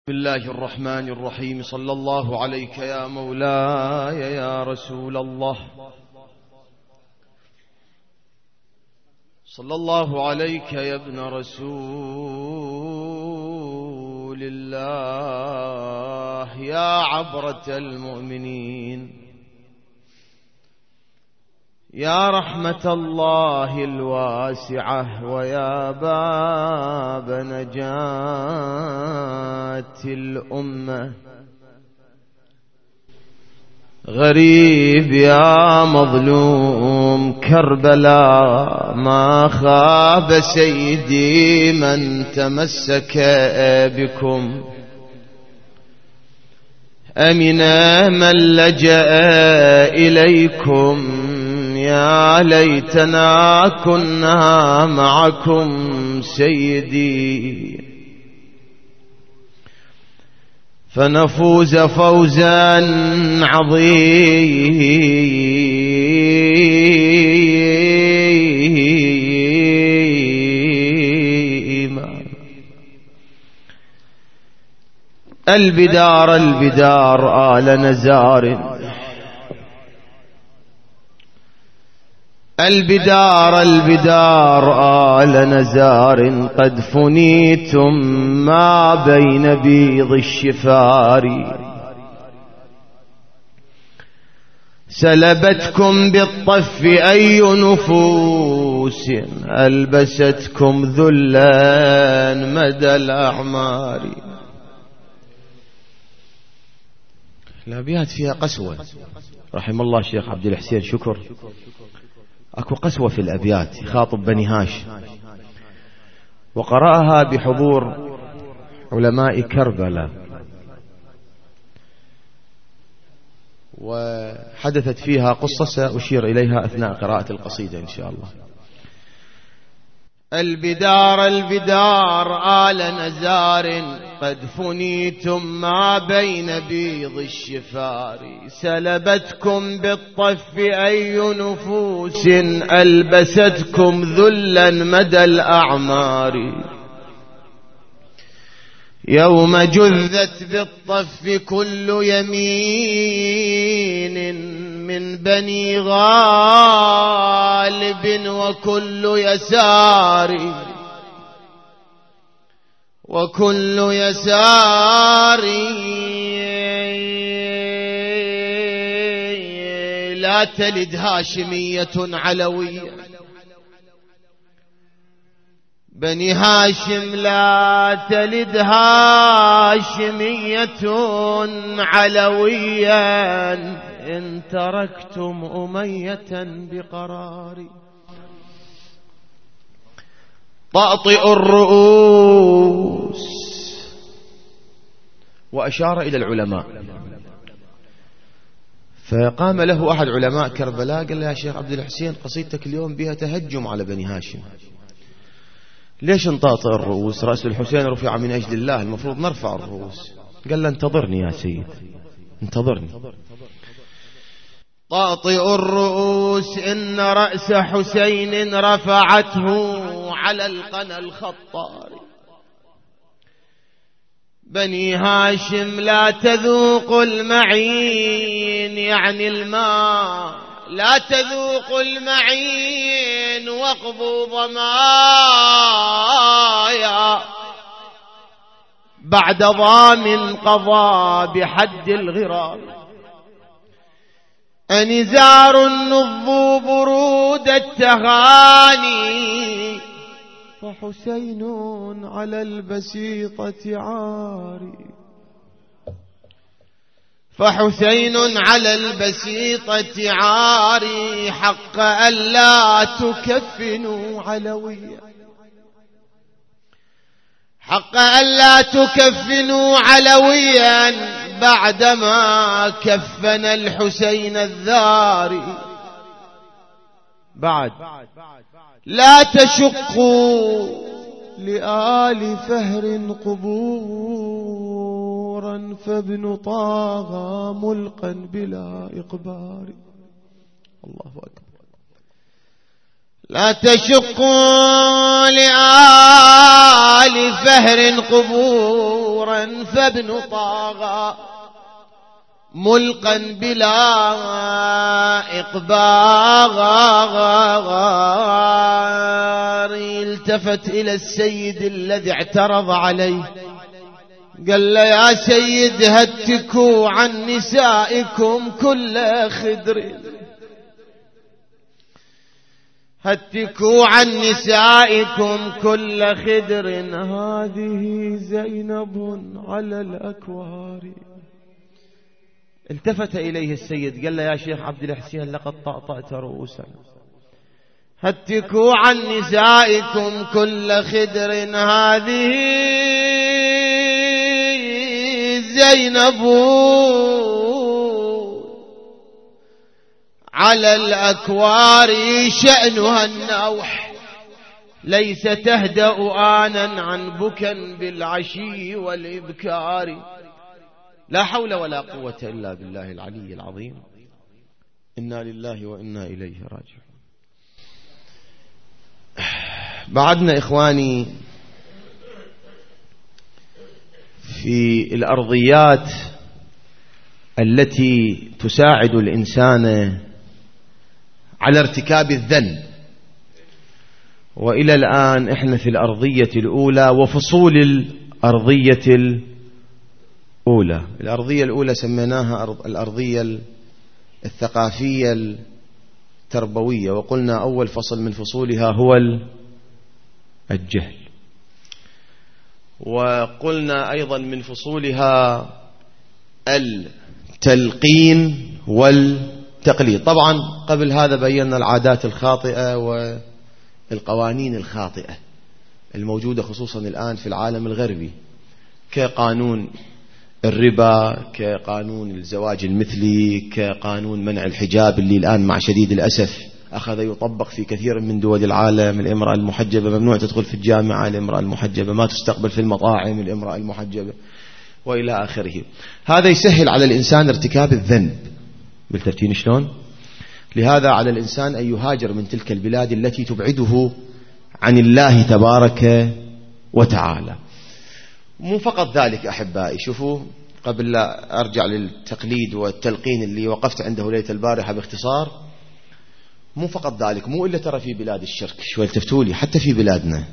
بسم الله الرحمن الرحيم. صلى الله عليك يا مولاي يا رسول الله، صلى الله عليك يا ابن رسول الله، يا عبرة المؤمنين، يا رحمة الله الواسعة، ويا باب نجاة الأمة. غريب يا مظلوم كربلاء، ما خاب سيدي من تمسك بكم، أمن من لجأ إليكم. يا ليتنا كنا معكم سيدي، فنفوز فوزا عظيما. البدار البدار آل نزار، البدار البدار آل نزار، قد فنيتم ما بين بيض الشفار. سلبتكم بالطف أي نفوس، ألبستكم ذلا مدى الأعمار. الأبيات فيها قسوة، رحم الله الشيخ عبد الحسين شكر. أكو قسوة في الأبيات، يخاطب بني هاشم، وقرأها بحضور علماء كربلاء، وحدثت فيها قصة سأشير إليها أثناء قراءة القصيدة إن شاء الله. البدار البدار آل نزار، قد فنيتم ما بين بيض الشفار. سلبتكم بالطف أي نفوس، ألبستكم ذلا مدى الأعمار. يوم جذت بالطف كل يمين من بني غالب، وكل يسار وكل يسار. لا تلد هاشمية علوية، بني هاشم لا تلد هاشمية علويا، إن تركتم أمية بقرار. طأطئ الرؤوس، وأشار إلى العلماء، فقام له أحد علماء كربلاء قال له يا شيخ عبد الحسين، قصيدتك اليوم بها تهجم على بني هاشم، ليش نطاطئ الرؤوس؟ رأس الحسين رفع من أجل الله، المفروض نرفع الرؤوس. قال له انتظرني يا سيد، انتظرني. طاطئ الرؤوس، إن رأس حسين رفعته على القنا الخطار. بني هاشم لا تذوق المعين، يعني الماء، لا تذوق المعين واقضوا ضمايا، بعد ضام قضى بحد الغرام. أنزار النض برود التهاني، فحسين على البسيطة عاري. فحسين على البسيطة عاري، حق ألا تكفنوا علويا، حق ألا تكفنوا علويا، بعدما كفن الحسين الذاري. بعد لا تشقوا لآل فهر قبورا، فابن طاغى ملقا بلا إقبار. الله أكبر. لا تشقوا لآل فهر قبورا فابن طاغى ملقا بلا إقبار. التفت إلى السيد الذي اعترض عليه قال له يا سيد هتكوا عن نسائكم كل خدر، هتكوا عن نسائكم كل خدر، هذه زينب على الأكوار. التفت إليه السيد قال له يا شيخ عبد الحسين لقد طأطأت رؤوسنا، هتكوا عن نسائكم كل خدر، هذه زينب على الأكوار، شأنها النوح ليس تهدأ آنا عن بكا بالعشي والإبكار. لا حول ولا قوة إلا بالله العلي العظيم. إنا لله وإنا إليه راجعون. بعدنا إخواني في الأرضيات التي تساعد الإنسان على ارتكاب الذنب، وإلى الآن إحنا في الأرضية الأولى وفصول الأرضية الأولى. الأرضية الأولى سميناها الأرضية الثقافية التربوية، وقلنا أول فصل من فصولها هو الجهل، وقلنا أيضا من فصولها التلقين والتقليد. طبعا قبل هذا بينا العادات الخاطئة والقوانين الخاطئة الموجودة خصوصا الآن في العالم الغربي، كقانون الربا، كقانون الزواج المثلي، كقانون منع الحجاب اللي الآن مع شديد الأسف أخذ يطبق في كثير من دول العالم. الامرأة المحجبة ممنوع تدخل في الجامعة، الامرأة المحجبة ما تستقبل في المطاعم، الامرأة المحجبة وإلى آخره. هذا يسهل على الإنسان ارتكاب الذنب بالترتيب شلون. لهذا على الإنسان أن يهاجر من تلك البلاد التي تبعده عن الله تبارك وتعالى. مو فقط ذلك أحبائي، شوفوا قبل لا أرجع للتقليد والتلقين اللي وقفت عنده ليلة البارحة باختصار، مو فقط ذلك، مو إلا ترى في بلاد الشرك، شوي التفتولي حتى في بلادنا،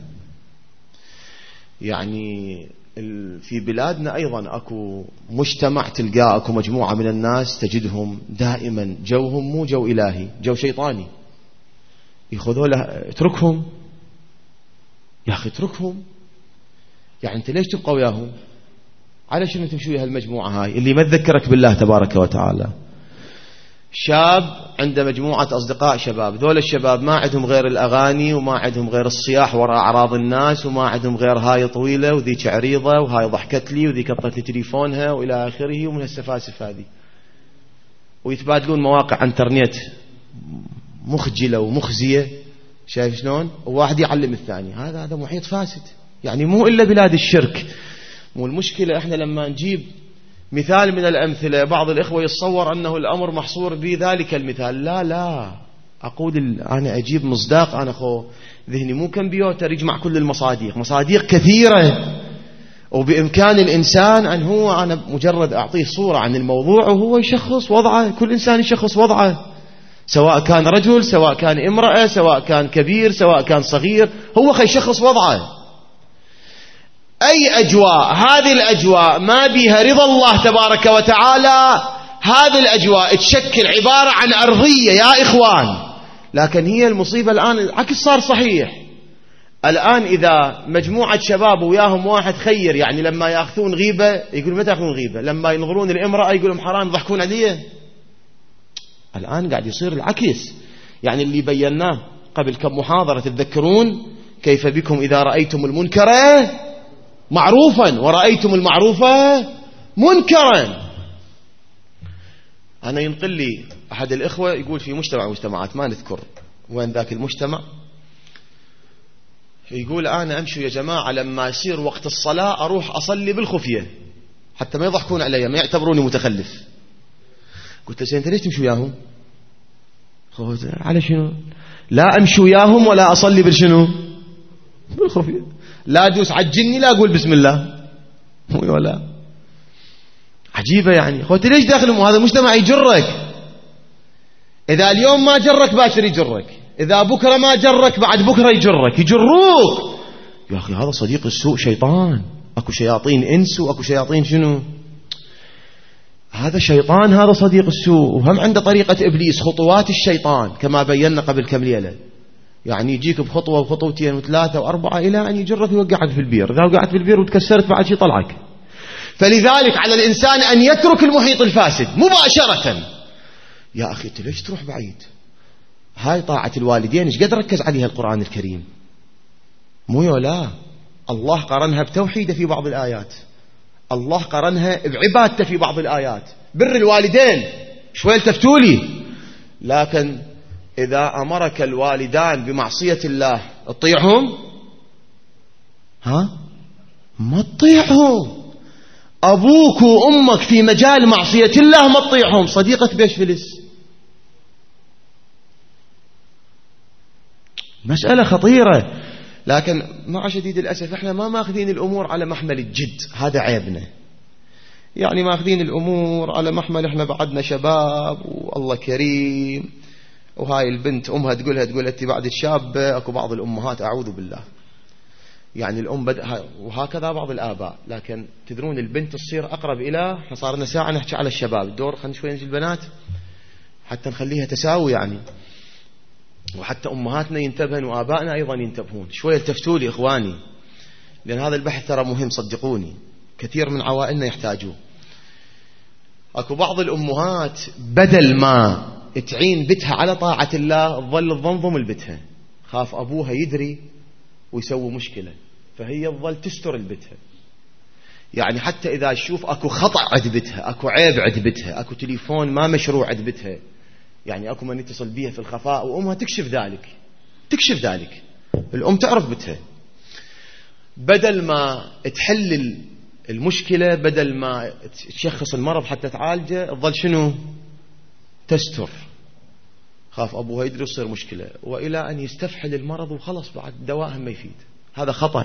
يعني في بلادنا أيضا أكو مجتمع، تلقى أكو مجموعة من الناس تجدهم دائما جوهم مو جو إلهي، جو شيطاني. يخذوا له اتركهم يا أخي اتركهم، يعني أنت ليش تبقى وياهم؟ على شنو تمشوا ويا هالمجموعة هاي اللي ما تذكرك بالله تبارك وتعالى؟ شاب عنده مجموعة أصدقاء شباب، ذول الشباب ما عندهم غير الأغاني، وما عندهم غير الصياح وراء أعراض الناس، وما عندهم غير هاي طويلة وذيك عريضة وهاي ضحكت لي وذيك قطت لي تليفونها وإلى آخره، ومن هالسفاسف هذه. ويتبادلون مواقع انترنت مخجلة ومخزية، شايف شلون؟ وواحد يعلم الثاني. هذا محيط فاسد، يعني مو إلا بلاد الشرك. مو المشكلة احنا لما نجيب مثال من الأمثلة بعض الإخوة يتصور أنه الأمر محصور بذلك المثال. لا أقول أنا أجيب مصداق، أنا ذهني مو كمبيوتر يجمع كل المصادق، مصادق كثيرة، وبإمكان الإنسان أن هو أنا مجرد أعطيه صورة عن الموضوع وهو يشخص وضعه. كل إنسان يشخص وضعه، سواء كان رجل، سواء كان امرأة، سواء كان كبير، سواء كان صغير، هو يشخص وضعه. أي أجواء، هذه الأجواء ما بها رضا الله تبارك وتعالى، هذه الأجواء تشكل عبارة عن أرضية يا إخوان. لكن هي المصيبة الآن العكس صار صحيح. الآن إذا مجموعة شباب وياهم واحد خير، يعني لما يأخذون غيبة يقول متى يأخذون غيبة؟ لما ينظرون الامرأة يقولون حرام يضحكون عليه. الآن قاعد يصير العكس، يعني اللي بيناه قبل كم محاضرة تتذكرون، كيف بكم إذا رأيتم المنكر معروفا ورأيتم المعروف منكرا. أنا ينقل لي أحد الإخوة يقول في مجتمعات ما نذكر وين ذاك المجتمع، يقول أنا أمشي يا جماعة لما يصير وقت الصلاة أروح أصلي بالخفية حتى ما يضحكون علي، ما يعتبروني متخلف. قلت له أنت ليش تمشي وياهم؟ على شنو؟ لا أمشي وياهم ولا أصلي بالشنو بالخفية، لا أدوس على الجني لا أقول بسم الله ولا. عجيبة يعني. أخوتي ليش داخلهم؟ هذا المجتمع يجرك. إذا اليوم ما جرك باكر يجرك، إذا بكرة ما جرك بعد بكرة يجرك، يجروك. يا أخي هذا صديق السوء شيطان. أكو شياطين إنس وأكو شياطين شنو؟ هذا شيطان، هذا صديق السوء. وهم عنده طريقة إبليس، خطوات الشيطان كما بينا قبل كم ليلة. يعني يجيك بخطوة وخطوتين وثلاثة وأربعة إلى أن يجرك ويوقعك في البير. إذا وقعت في البير وتكسرت بعد شيء طلعك. فلذلك على الإنسان أن يترك المحيط الفاسد مباشرة. يا أخي أنت ليش تروح بعيد؟ هاي طاعة الوالدين إيش قد ركز عليها القرآن الكريم؟ مو يولا. الله قرنها بتوحيده في بعض الآيات، الله قرنها بعبادته في بعض الآيات. بر الوالدين شوي التفتولي، لكن إذا أمرك الوالدان بمعصية الله تطيعهم؟ ها؟ ما تطيعهم. أبوك وأمك في مجال معصية الله ما تطيعهم. صديقك بيش فلس. مسألة خطيرة. لكن مع شديد الأسف احنا ما ماخذين الأمور على محمل الجد. هذا عيبنا. يعني ماخذين الأمور على محمل احنا بعدنا شباب والله كريم، وهاي البنت أمها تقولها أنت بعد شابة. أكو بعض الأمهات أعوذ بالله يعني الأم وهكذا بعض الآباء. لكن تدرون البنت تصير أقرب إلى، احنا صار لنا ساعة نحكي على الشباب الدور، خلينا شوي نجي البنات حتى نخليها تساوي يعني. وحتى أمهاتنا ينتبهن وآبائنا أيضا ينتبهون. شوية التفتوا لي إخواني، لأن هذا البحث ترى مهم صدقوني. كثير من عوائلنا يحتاجوه. أكو بعض الأمهات بدل ما تعين بتها على طاعة الله تظل تضمضم البتها، خاف أبوها يدري ويسوي مشكلة، فهي تظل تستر البتها. يعني حتى إذا تشوف أكو خطأ عند بتها، أكو عيب عند بتها، أكو تليفون ما مشروع عند بتها، يعني أكو من يتصل بيها في الخفاء وأمها تكشف ذلك. الأم تعرف بتها. بدل ما تحل المشكلة، بدل ما تشخص المرض حتى تعالجه، تظل شنو؟ تستر. خاف أبوها يدري يصير مشكلة، وإلى أن يستفحل المرض وخلص بعد دواء ما يفيد. هذا خطأ.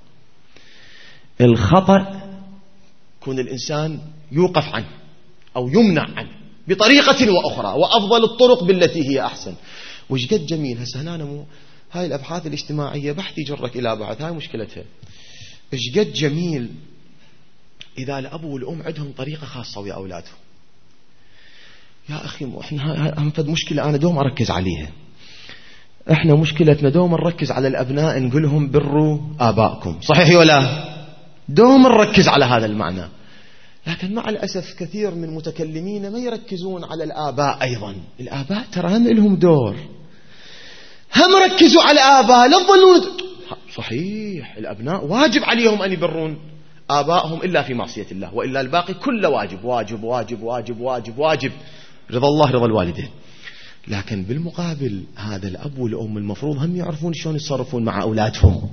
الخطأ يكون الإنسان يوقف عنه أو يمنع عنه بطريقة وأخرى، وأفضل الطرق بالتي هي أحسن. وش قد جميل هسه هنا هاي الأبحاث الاجتماعية بحث يجرك إلى بعض، هاي مشكلتها. إيش قد جميل إذا الأب والأم عندهم طريقة خاصة ويا أولادهم. يا أخي إحنا هم مشكلة أنا دوم أركز عليها. إحنا مشكلتنا دوم نركز على الأبناء، نقولهم بروا آبائكم، صحيح ولا؟ دوم نركز على هذا المعنى. لكن مع الأسف كثير من المتكلمين ما يركزون على الآباء أيضا. الآباء ترى هم لهم دور. هم ركزوا على الآباء لا تظنون. صحيح الأبناء واجب عليهم أن يبرون آبائهم إلا في معصية الله، وإلا الباقي كله واجب واجب واجب واجب واجب واجب. رضا الله رضا الوالدين. لكن بالمقابل هذا الأب والأم المفروض هم يعرفون شلون يتصرفون مع أولادهم.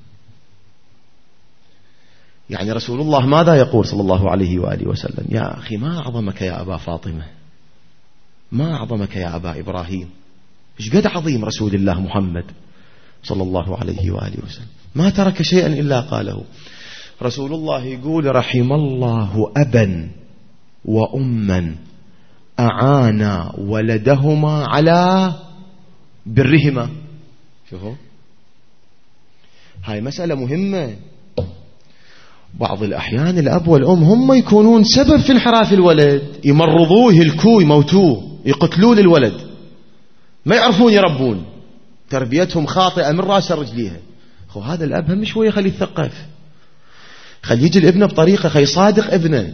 يعني رسول الله ماذا يقول صلى الله عليه وآله وسلم؟ يا أخي ما أعظمك يا أبا فاطمة، ما أعظمك يا أبا إبراهيم. إيش قد عظيم رسول الله محمد صلى الله عليه وآله وسلم، ما ترك شيئا إلا قاله. رسول الله يقول رحم الله أبا وأما أعانا ولدهما على برهما. شوفوا هاي مسألة مهمة. بعض الأحيان الأب والأم هم يكونون سبب في انحراف الولد، يمرضوه يهلكوه يموتوه يقتلون الولد، ما يعرفون يربون، تربيتهم خاطئة من رأس رجليها. هذا الأب هم شوية خليه يثقف، خليه يجي الابن بطريقة، خليه يصادق ابنه،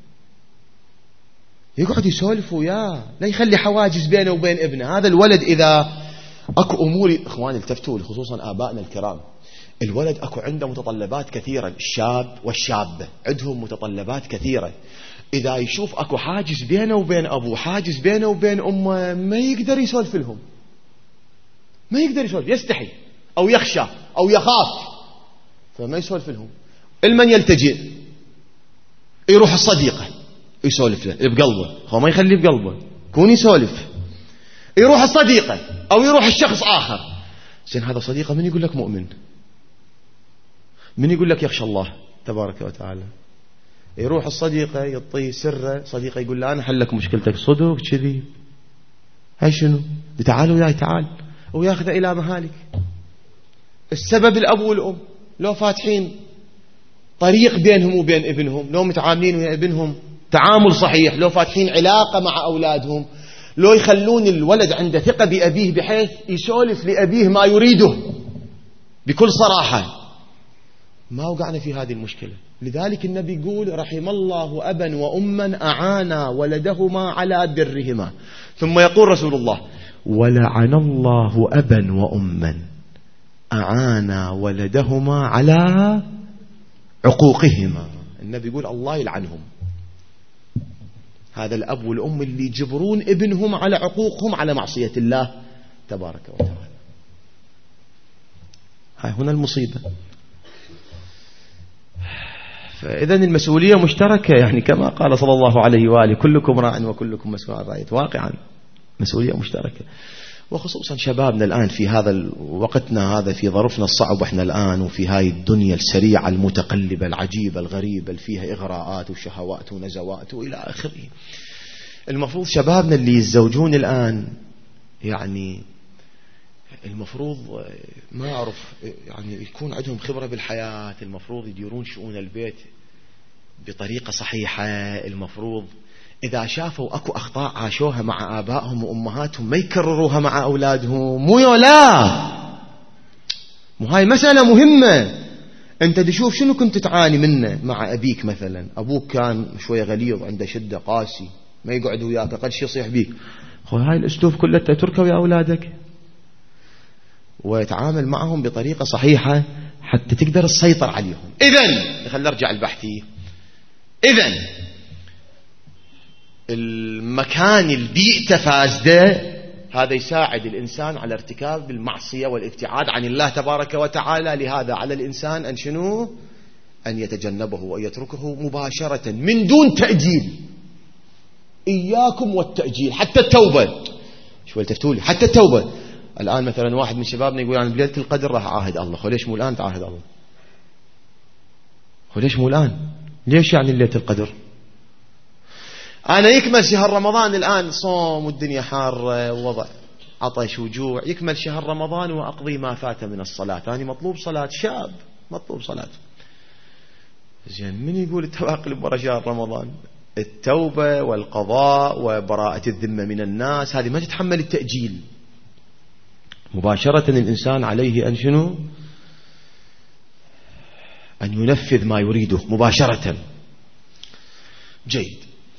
يقعد يسولف وياه، لا يخلي حواجز بينه وبين ابنه. هذا الولد إذا أكو أمور، إخواني التفتوا خصوصا آبائنا الكرام، الولد أكو عنده متطلبات كثيرة، الشاب والشابة عندهم متطلبات كثيرة. إذا يشوف أكو حاجز بينه وبين أبوه، حاجز بينه وبين أمه، ما يقدر يسولف لهم، ما يقدر يسولف، يستحي أو يخشى أو يخاف، فما يسولف لهم. المن يلتجئ؟ يروح الصديقة يسولف له بقلبه، هو ما يخليه بقلبه، كون يسولف. يروح الصديقة أو يروح الشخص آخر. زين هذا صديقة من يقول لك مؤمن؟ من يقول لك يخشى الله تبارك وتعالى؟ يروح الصديقة يعطيه سره، صديقة يقول له أنا حلك مشكلتك. صدق كذي؟ هاي شنو؟ تعال وياي تعال، وياخذ إلى مهالك. السبب الأب والأم لو فاتحين طريق بينهم وبين ابنهم، لو متعاملين ويا ابنهم تعامل صحيح، لو فاتحين علاقة مع أولادهم، لو يخلون الولد عنده ثقة بأبيه بحيث يسولف لأبيه ما يريده بكل صراحة، ما وقعنا في هذه المشكلة. لذلك النبي يقول رحم الله أبا وأما أعانا ولدهما على برهما. ثم يقول رسول الله ولعن الله أبا وأما أعانا ولدهما على عقوقهما. النبي يقول الله يلعنهم. هذا الأب والأم اللي يجبرون ابنهم على عقوقهم على معصية الله تبارك وتعالى. هاي هنا المصيبة. فإذا المسؤولية مشتركة، يعني كما قال صلى الله عليه وآله كلكم راع وكلكم مسؤول عن رعيته. واقعا مسؤولية مشتركة، وخصوصا شبابنا الآن في هذا وقتنا هذا، في ظروفنا الصعب احنا الآن، وفي هاي الدنيا السريعة المتقلبة العجيبة الغريبة اللي فيها إغراءات وشهوات ونزوات وإلى آخره. المفروض شبابنا اللي يتزوجون الآن يعني المفروض ما أعرف يعني يكون عندهم خبرة بالحياة، المفروض يديرون شؤون البيت بطريقة صحيحة. المفروض إذا شافوا أكو أخطاء عاشوها مع آبائهم وأمهاتهم ما يكرروها مع أولادهم. مو لا، مو هاي مسألة مهمة. أنت تشوف شنو كنت تعاني منه مع أبيك مثلا. أبوك كان شوية غليظ، عنده شدة، قاسي، ما يقعد وياك، قد شي يصيح بيك. هاي الأسلوب كله تتركه ويا أولادك، ويتعامل معهم بطريقة صحيحة حتى تقدر تسيطر عليهم. إذن خلينا نرجع البحثي. إذن المكان البيئة فاسدة هذا يساعد الإنسان على ارتكاب المعصية والابتعاد عن الله تبارك وتعالى. لهذا على الإنسان أن شنو؟ أن يتجنبه وأن يتركه مباشرة من دون تأجيل. إياكم والتأجيل، حتى التوبة. شو التفتولي؟ حتى التوبة. الآن مثلا واحد من شبابنا يقول يعني بليلة القدر راح أعاهد الله. ليش مو الآن تعاهد الله؟ ليش مو الآن؟ ليش يعني ليلة القدر؟ أنا يكمل شهر رمضان الآن، صوم والدنيا حارة ووضع عطش وجوع، يكمل شهر رمضان وأقضي ما فات من الصلاة. أنا مطلوب صلاة، شاب مطلوب صلاة. زين من يقول التواقل برا شهر رمضان؟ التوبة والقضاء وبراءة الذمة من الناس هذه ما تتحمل التأجيل. مباشرة الإنسان عليه أن شنو؟ أن ينفذ ما يريده مباشرة. جيد.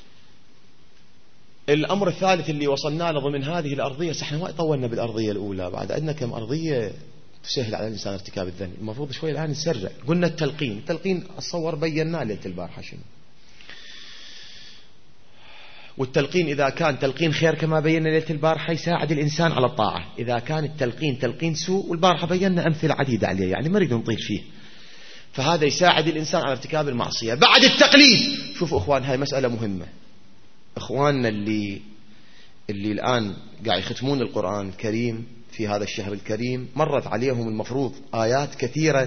الأمر الثالث اللي وصلنا له ضمن هذه الأرضية، احنا ما طولنا بالأرضية الأولى، بعد عندنا كم أرضية تسهل على الإنسان ارتكاب الذنب. المفروض شوي الآن نسرع. قلنا التلقين أتصور بيناه ليلة البارحة شنو. والتلقين إذا كان تلقين خير كما بينا ليلة البارحة يساعد الإنسان على الطاعة. إذا كان التلقين تلقين سوء، والبارحة بينا أمثلة عديدة عليه يعني ما نريد نطيل فيه، فهذا يساعد الإنسان على ارتكاب المعصية. بعد التقليد، شوفوا أخوان هاي مسألة مهمة. إخواننا اللي الآن قاعد يختمون القرآن الكريم في هذا الشهر الكريم، مرت عليهم المفروض آيات كثيرة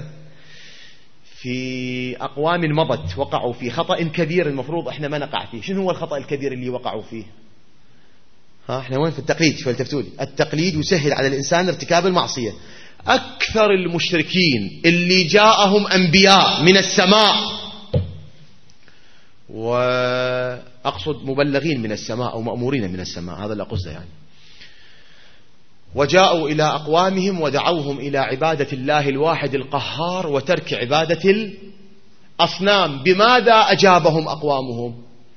في أقوام مضت وقعوا في خطأ كبير المفروض إحنا ما نقع فيه. شنو هو الخطأ الكبير اللي وقعوا فيه؟ إحنا وين في التقليد؟ شو التفتولي؟ التقليد يسهل على الإنسان ارتكاب المعصية. أكثر المشركين اللي جاءهم أنبياء من السماء، وأقصد مبلغين من السماء أو مأمورين من السماء، هذا اللي أقصده يعني، وجاءوا إلى أقوامهم ودعوهم إلى عبادة الله الواحد القهار وترك عبادة الأصنام. بماذا أجابهم أقوامهم؟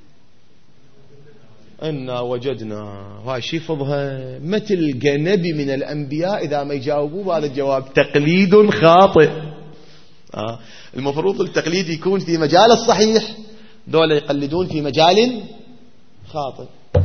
إنا وجدنا. هاي شي فضها مثل نبي من الأنبياء إذا ما يجاوبوا بهذا الجواب تقليد خاطئ. المفروض التقليد يكون في مجال الصحيح، دول يقلدون في مجال خاطئ.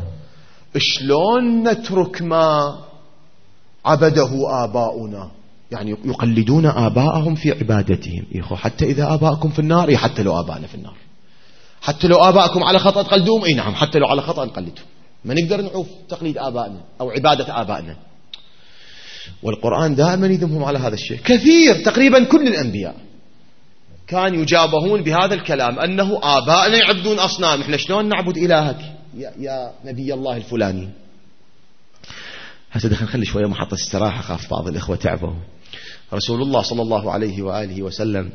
شلون نترك ما عبده آباؤنا؟ يعني يقلدون آباءهم في عبادتهم. يخو حتى إذا آباءكم في النار، حتى لو آباءنا في النار، حتى لو آباءكم على خطأ تقلدوهم، نعم حتى لو على خطأ نقلدهم. ما نقدر نعوف تقليد آبائنا أو عبادة آبائنا. والقرآن دائما يذمهم على هذا الشيء كثير. تقريبا كل الأنبياء كان يجابهون بهذا الكلام، أنه آبائنا يعبدون أصنام، إحنا شلون نعبد إلهك يا نبي الله الفلاني. هسه دخل نخلي شوية محطة استراحة، خاف بعض الإخوة تعبوا. رسول الله صلى الله عليه وآله وسلم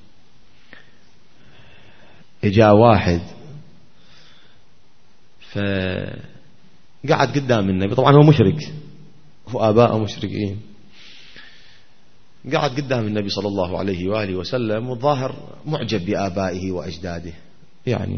إجا واحد فقعد قدام النبي، طبعا هو مشرك وآباءه مشركين، قعد قدام النبي صلى الله عليه وآله وسلم والظاهر معجب بآبائه وأجداده يعني.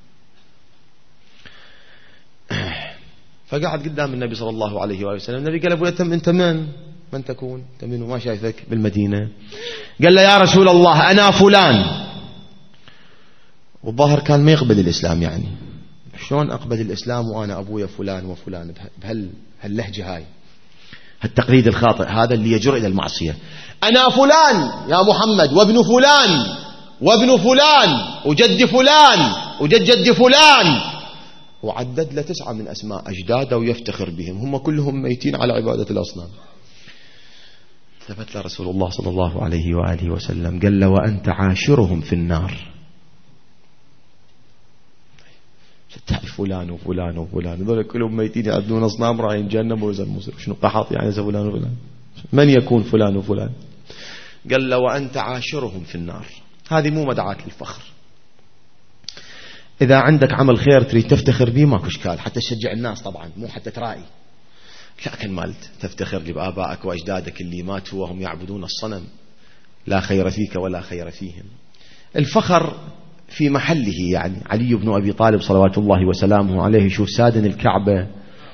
فقعد قدام النبي صلى الله عليه وآله وسلم. النبي قال أبو أنت من تكون؟ أنت منه؟ ما شايفك بالمدينة. قال له يا رسول الله أنا فلان. والظاهر كان ما يقبل الإسلام، يعني شلون أقبل الإسلام وأنا أبويا فلان وفلان بهاللهجة هاي، التقليد الخاطئ هذا اللي يجر إلى المعصية. أنا فلان يا محمد وابن فلان وابن فلان وجد فلان وجد جد فلان، وعدد له 9 من أسماء أجداده ويفتخر بهم، هم كلهم ميتين على عبادة الأصنام. ثبت له رسول الله صلى الله عليه وآله وسلم قال له وأنت عاشرهم في النار. تعرف فلان وفلان وفلان هذول كلهم ميتين يعبدون أصنام رايحين جهنم ويزن مصر. شنو قحط يعني فلان وفلان؟ من يكون فلان وفلان؟ قال له وأنت عاشرهم في النار. هذه مو مدعاة للفخر. إذا عندك عمل خير تريد تفتخر به ماكو إشكال، حتى تشجع الناس طبعا، مو حتى ترائي، لكن مالت تفتخر بآبائك وأجدادك اللي ماتوا وهم يعبدون الصنم، لا خير فيك ولا خير فيهم. الفخر في محله. يعني علي بن أبي طالب صلوات الله وسلامه عليه يشوف سادن الكعبة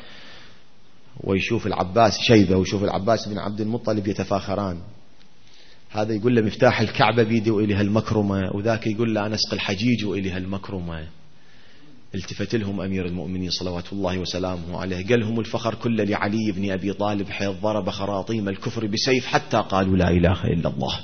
ويشوف العباس شيبة ويشوف العباس بن عبد المطلب يتفاخران، هذا يقول له مفتاح الكعبة بيدي وإليها المكرمة، وذاك يقول له أنا أسقي الحجيج وإليها المكرمة. التفت لهم أمير المؤمنين صلوات الله وسلامه عليه قال لهم الفخر كله لعلي بن أبي طالب حيث ضرب خراطيم الكفر بسيف حتى قالوا لا إله إلا الله.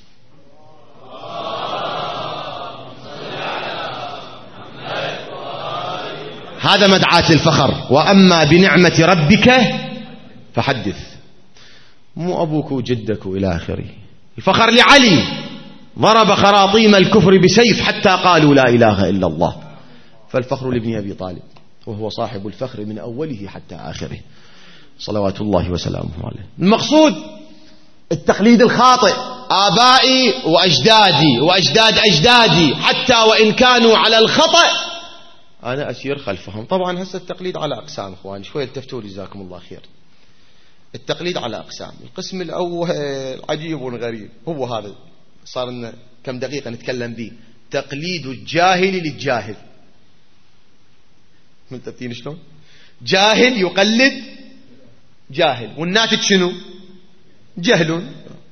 هذا مدعاة للفخر. وأما بنعمة ربك فحدث، مو أبوك وجدك إلى آخره. الفخر لعلي ضرب خراطيم الكفر بسيف حتى قالوا لا إله إلا الله. فالفخر لابن أبي طالب وهو صاحب الفخر من أوله حتى آخره صلوات الله وسلامه عليه. المقصود التقليد الخاطئ، آبائي وأجدادي وأجداد أجدادي حتى وإن كانوا على الخطأ أنا أسير خلفهم. طبعا هسه التقليد على أقسام إخواني، شوية التفتوا جزاكم الله خير. التقليد على أقسام. القسم الأول عجيب وغريب، هو هذا صار لنا كم دقيقة نتكلم به، تقليد الجاهل للجاهل. ملتفتين شلون؟ جاهل يقلد جاهل، والناتج شنو؟ جهل.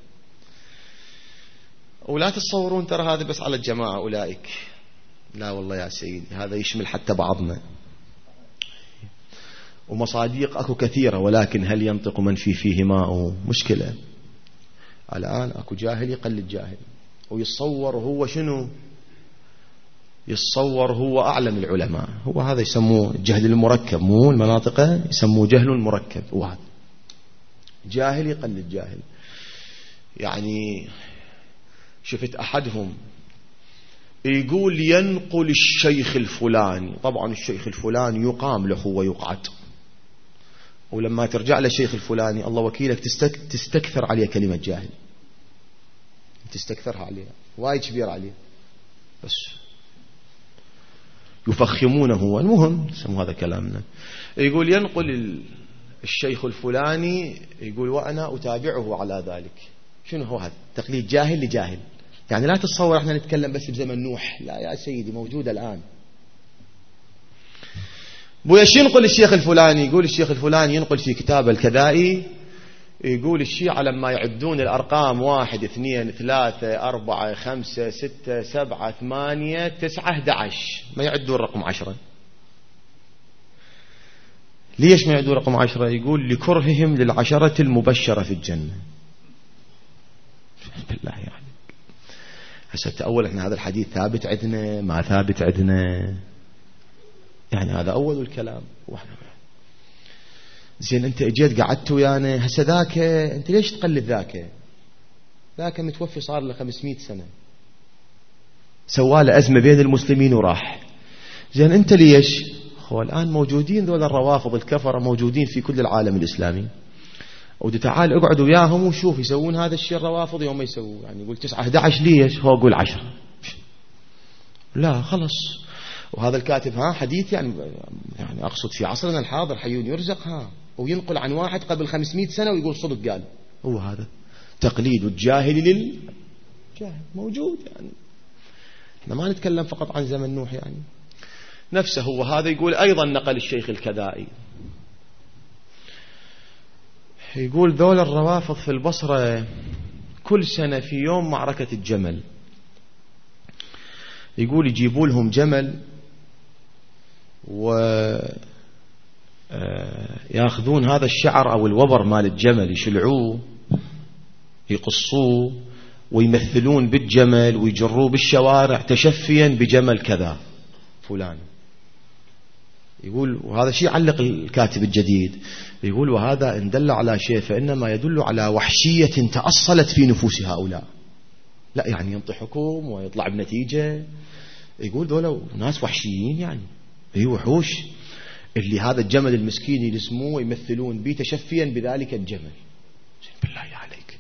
ولا تتصورون ترى هذا بس على الجماعة أولئك، لا والله يا سيدي هذا يشمل حتى بعضنا. ومصاديق أكو كثيرة، ولكن هل ينطق من فيه ماء؟ مشكلة. الآن أكو جاهل يقلد جاهل ويتصور هو شنو؟ يتصور هو أعلم العلماء. هو هذا يسموه الجهل المركب، مو المناطق يسموه جهل مركب. وهذا جاهل يقلد جاهل. يعني شفت أحدهم يقول ينقل الشيخ الفلاني، طبعا الشيخ الفلاني يقام له ويقعد، ولما ترجع للشيخ الفلاني الله وكيلك تستكثر عليه كلمة جاهل، تستكثرها عليه وايد كبير عليه، بس يفخمونه. المهم سموا هذا كلامنا. يقول ينقل الشيخ الفلاني، يقول وأنا أتابعه على ذلك. شنو هو هذا؟ تقليد جاهل لجاهل. يعني لا تتصور احنا نتكلم بس بزمن نوح، لا يا سيدي موجودة الآن. بويش ينقل الشيخ الفلاني؟ يقول الشيخ الفلاني ينقل في كتابه الكذائي، يقول الشيعة لما يعدون الأرقام 1 2 3 4 5 6 7 8 9 11 ما يعدون رقم 10. ليش ما يعدون رقم 10؟ يقول لكرههم للعشرة المبشرة في الجنة. بالله يعني هسه أول احنا هذا الحديث ثابت عندنا ما ثابت عندنا؟ يعني هذا أول الكلام. زين أنت اجيت قعدت ويانا، هسه ذاك أنت ليش تقلد ذاك؟ ذاك متوفي صار له 500 سنة، سواله أزمة بين المسلمين وراح. زين أنت ليش؟ هو الآن موجودين ذول الروافض الكفرة موجودين في كل العالم الإسلامي، ودي تعال اقعد وياهم وشوف يسوون هذا الشيء الروافض يوم ما يسوون. يعني يقول 9 11 ليش؟ هو يقول 10. لا خلص. وهذا الكاتب حديث يعني أقصد في عصرنا الحاضر حيون يرزق وينقل عن واحد قبل 500 سنة ويقول صدق قال. هو هذا تقليد الجاهل للجاهل موجود. يعني احنا ما نتكلم فقط عن زمن نوح، يعني نفسه هو هذا يقول. أيضا نقل الشيخ الكدائي يقول ذول الروافض في البصرة كل سنة في يوم معركة الجمل يقول يجيبوا لهم جمل وياخذون هذا الشعر أو الوبر مال الجمل يشلعوه يقصوه ويمثلون بالجمل ويجروه بالشوارع تشفيا بجمل كذا فلان. يقول وهذا شيء علق الكاتب الجديد، يقول وهذا إن دل على شيء فإنما يدل على وحشية تأصلت في نفوس هؤلاء. لا يعني ينطحكم ويطلع بنتيجة. يقول دولة ناس وحشيين، يعني هي وحوش اللي هذا الجمل المسكين يلسموه ويمثلون به تشفيا بذلك الجمل. بالله عليك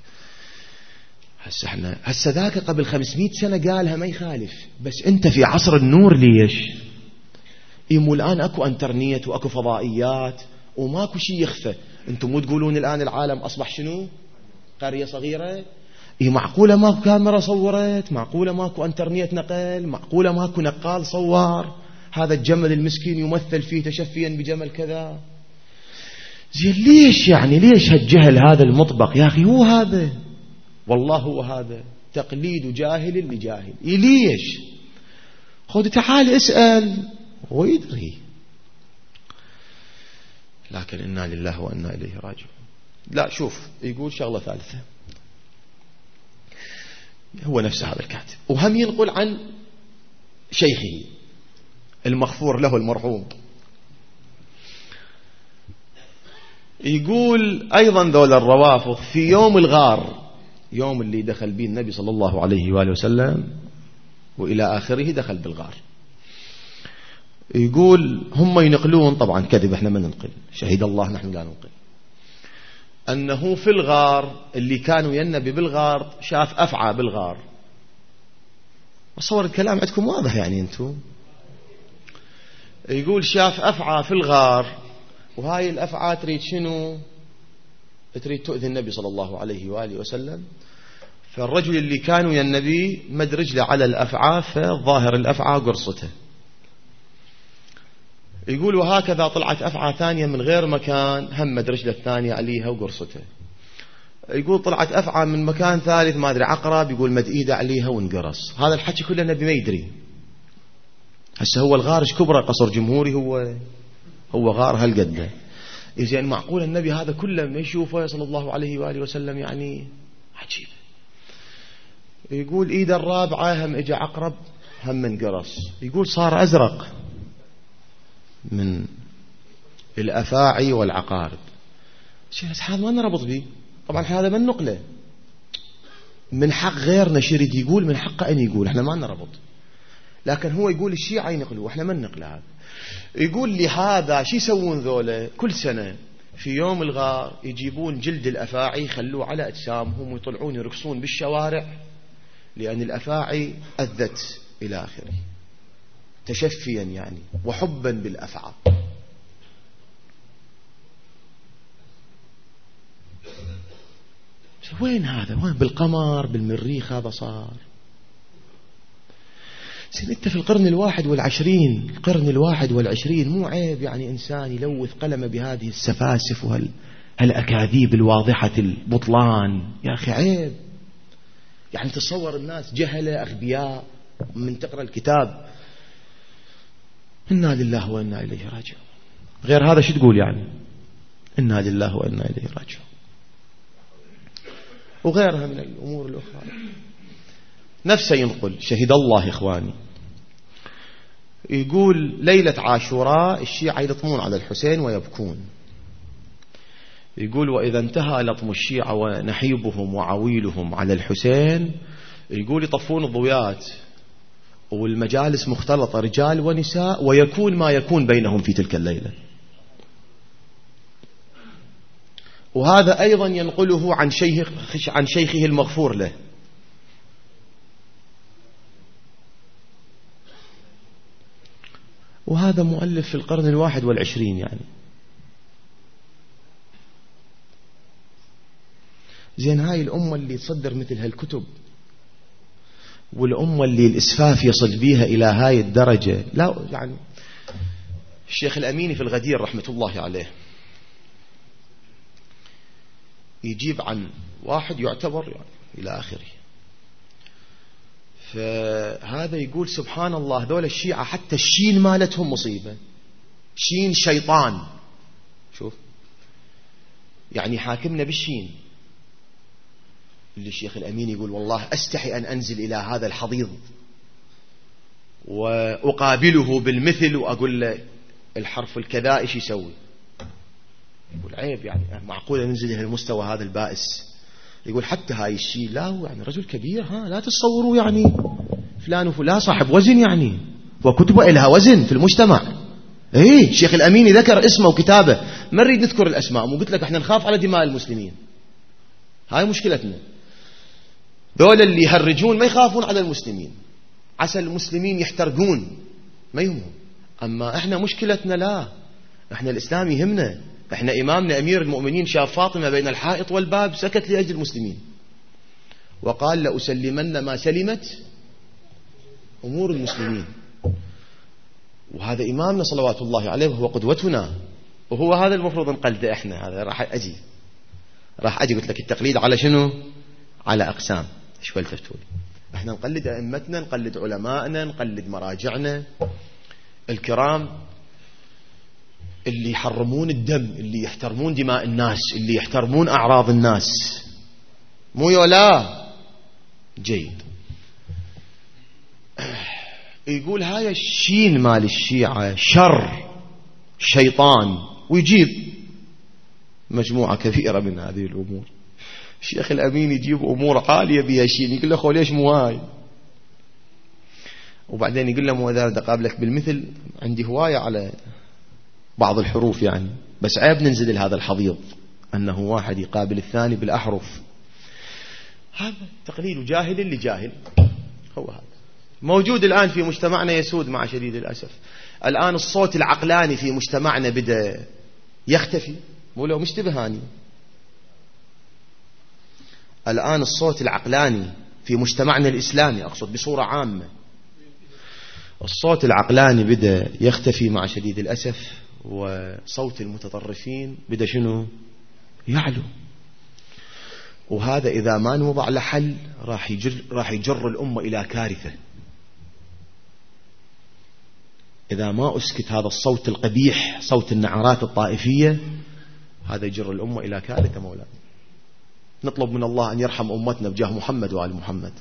هسه ذاك قبل 500 سنة قالها ما يخالف، بس انت في عصر النور ليش؟ مو الآن اكو انترنت واكو فضائيات وماكو شيء يخفى. انتم مو تقولون الآن العالم اصبح شنو؟ قرية صغيرة. معقولة ماكو كاميرا صورت؟ معقولة ماكو انترنت نقل؟ معقولة ماكو نقال صور هذا الجمل المسكين يمثل فيه تشفيا بجمل كذا؟ زين ليش يعني ليش هالجهل هذا المطبق يا أخي؟ هو هذا والله هو هذا تقليد جاهل لجاهل. ليش؟ خذ تعال اسأل ويدري. لكن إنا لله وإنا إليه راجعون. لا شوف يقول شغلة ثالثة، هو نفس هذا الكاتب وهم ينقل عن شيخه المغفور له المرحوم. يقول أيضا ذول الروافض في يوم الغار، يوم اللي دخل به النبي صلى الله عليه وآله وسلم وإلى آخره دخل بالغار، يقول هم ينقلون طبعا كذب احنا ما ننقل، شهد الله نحن لا ننقل، أنه في الغار اللي كانوا ينبي بالغار شاف أفعى بالغار. أصور الكلام عندكم واضح يعني أنتم. يقول شاف أفعى في الغار، وهاي الأفعى تريد شنو؟ تريد تؤذي النبي صلى الله عليه وآله وسلم. فالرجل اللي كانوا ينبي مد رجله على الأفعى، فظاهر الأفعى قرصته. يقول وهكذا طلعت أفعى ثانية من غير مكان، هم مد رجله الثانية عليها وقرصته. يقول طلعت أفعى من مكان ثالث ما أدري عقرب، يقول مد إيده عليها وانقرص. هذا الحكي كله النبي ما يدري. هسه هو الغار ايش كبره؟ قصر جمهوري هو غار هالقده. إذن معقول النبي هذا كله ما يشوفه صلى الله عليه وآله وسلم؟ يعني عجيب. يقول إيده الرابعة هم إجا عقرب هم انقرص. يقول صار أزرق من الأفاعي والعقارب. هذا ما نربط به طبعا، هذا من نقله من حق غيرنا شريد يقول، من حقه أن يقول، احنا ما نربط. لكن هو يقول الشيعة ينقلوا واحنا ما ننقل هذا. يقول لي هذا شو يسوون ذولا؟ كل سنة في يوم الغار يجيبون جلد الأفاعي يخلوه على أجسامهم ويطلعون يرقصون بالشوارع، لأن الأفاعي أذت إلى آخره، تشفيا يعني وحبا بالأفعى. وين هذا؟ وين بالقمر بالمريخ هذا صار؟ انت في القرن 21، القرن 21 مو عيب يعني إنسان يلوث قلمه بهذه السفاسف وهالأكاذيب الواضحة البطلان؟ يا أخي عيب. يعني تصور الناس جهلة أغبياء من تقرأ الكتاب. إنا لله وإنا إليه راجعون. غير هذا شو تقول يعني؟ إنا لله وإنا إليه راجعون. وغيرها من الأمور الأخرى نفسه ينقل. شهد الله إخواني. يقول ليلة عاشوراء الشيعة يلطمون على الحسين ويبكون، يقول وإذا انتهى لطم الشيعة ونحيبهم وعويلهم على الحسين، يقول يطفون الضويات والمجالس مختلطة رجال ونساء، ويكون ما يكون بينهم في تلك الليلة. وهذا أيضا ينقله عن شيخه المغفور له. وهذا مؤلف في القرن 21 يعني. زين هاي الأمة اللي تصدر مثل هالكتب، والأمة اللي الإسفاف يصل بيها إلى هاي الدرجة، لا يعني الشيخ الأميني في الغدير رحمة الله عليه يجيب عن واحد يعتبر يعني إلى آخره، فهذا يقول سبحان الله ذول الشيعة حتى الشين مالتهم مصيبة، شين شيطان. شوف يعني حاكمنا بالشين. اللي الشيخ الأمين يقول والله أستحي أن أنزل إلى هذا الحضيض وأقابله بالمثل وأقول له الحرف الكذا إيش يسوي. يقول عيب يعني معقولة ننزل إلى المستوى هذا البائس. يقول حتى هاي الشيء لا هو يعني رجل كبير، لا تتصوروا يعني فلان وفلان صاحب وزن يعني، وكتبه إلها وزن في المجتمع. ايه الشيخ الأميني ذكر اسمه وكتابه، ما نريد نذكر الأسماء، مو قلت لك احنا نخاف على دماء المسلمين، هاي مشكلتنا. دول اللي يهرجون ما يخافون على المسلمين، عسى المسلمين يحترقون ما يهمهم. أما احنا مشكلتنا لا، احنا الإسلام يهمنا. احنا إمامنا أمير المؤمنين شاف فاطمة بين الحائط والباب سكت لأجل المسلمين، وقال لأسلمن ما سلمت أمور المسلمين. وهذا إمامنا صلوات الله عليه وهو قدوتنا، وهو هذا المفروض نقلده احنا. هذا راح أجي قلت لك التقليد على شنو؟ على أقسام. ايش فلتفتوا لي؟ احنا نقلد أئمتنا، نقلد علماءنا، نقلد مراجعنا الكرام اللي يحرمون الدم، اللي يحترمون دماء الناس، اللي يحترمون أعراض الناس، مو يولا. جيد. يقول هاي الشين مال الشيعة شر شيطان، ويجيب مجموعة كثيرة من هذه الأمور. الشيخ الأمين يجيب أمور عالية بها شين، يقول له خو ليش مو هاي، وبعدين يقول له مو إذا أقابلك بالمثل عندي هواية على بعض الحروف يعني، بس عيب ننزل هذا الحضيض أنه واحد يقابل الثاني بالأحرف. هذا تقليد جاهل لجاهل. هو هذا موجود الآن في مجتمعنا، يسود مع شديد الأسف. الآن الصوت العقلاني في مجتمعنا بدأ يختفي، مو لو مشتبهاني. الآن الصوت العقلاني في مجتمعنا الإسلامي، أقصد بصورة عامة، الصوت العقلاني بدأ يختفي مع شديد الأسف، وصوت المتطرفين بدأ شنو؟ يعلو. وهذا إذا ما نوضع له حل راح يجر الأمة إلى كارثة. إذا ما أسكت هذا الصوت القبيح، صوت النعرات الطائفية، هذا يجر الأمة إلى كارثة مولانا. نطلب من الله أن يرحم أمتنا بجاه محمد وآل محمد.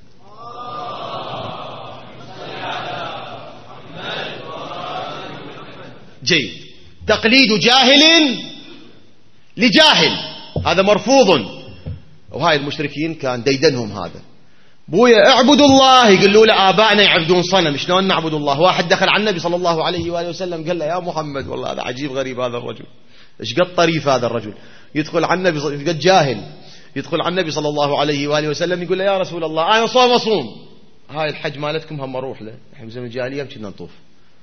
جيد. تقليد جاهل لجاهل هذا مرفوض. وهاي المشركين كان ديدنهم هذا، بويا اعبدوا الله، يقولوا له آبائنا يعبدون صنم، شلون نعبد الله؟ واحد دخل على النبي صلى الله عليه وآله وسلم قال له يا محمد والله هذا عجيب غريب هذا الرجل، ايش قد طريف هذا الرجل، يدخل على النبي قد جاهل، يدخل على النبي صلى الله عليه وآله وسلم يقول له يا رسول الله أنا صوم أصوم، هاي الحج مالتكم هم أروح له، احنا زمن الجاهلية كنا نطوف،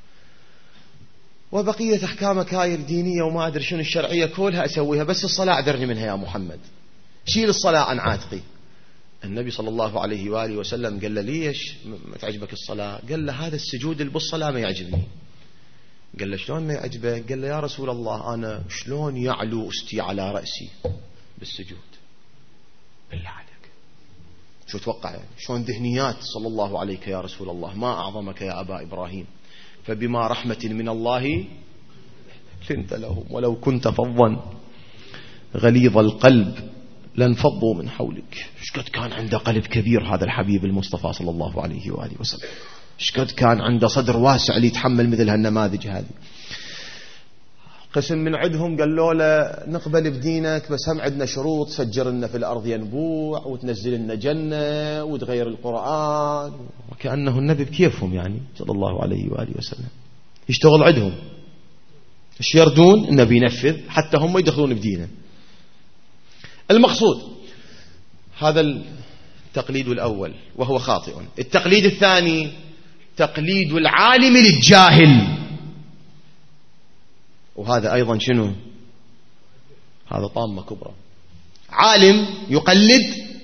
وبقية أحكامك هاي الدينية وما أدري شنو الشرعية كلها أسويها، بس الصلاة أعذرني منها يا محمد، شيل الصلاة عن عاتقي. النبي صلى الله عليه وآله وسلم قال له ليش ما تعجبك الصلاة؟ قال له هذا السجود اللي بالصلاة ما يعجبني. قال له شلون ما يعجبك؟ قال له يا رسول الله أنا شلون يعلو أستي على رأسي بالسجود؟ بالله عليك شو توقع يعني؟ شلون ذهنيات صلى الله عليك يا رسول الله، ما أعظمك يا أبا إبراهيم، فبما رحمة من الله لنت لهم ولو كنت فظا غليظ القلب لانفضوا من حولك. شقد كان عنده قلب كبير هذا الحبيب المصطفى صلى الله عليه وآله وسلم، شقد كان عنده صدر واسع ليتحمل مثل هالنماذج هذه. قسم من عندهم قالوا له نقبل بدينك بس هم عندنا شروط، تفجر لنا في الأرض ينبوع وتنزل لنا جنة وتغير القرآن، وكأنه النبي بكيفهم يعني صلى الله عليه وآله وسلم يشتغل عندهم ايش يردون، النبي ينفذ حتى هم يدخلون بدينه. المقصود هذا التقليد الأول وهو خاطئ. التقليد الثاني تقليد العالم للجاهل، وهذا أيضا شنو؟ هذا طامة كبرى. عالم يقلد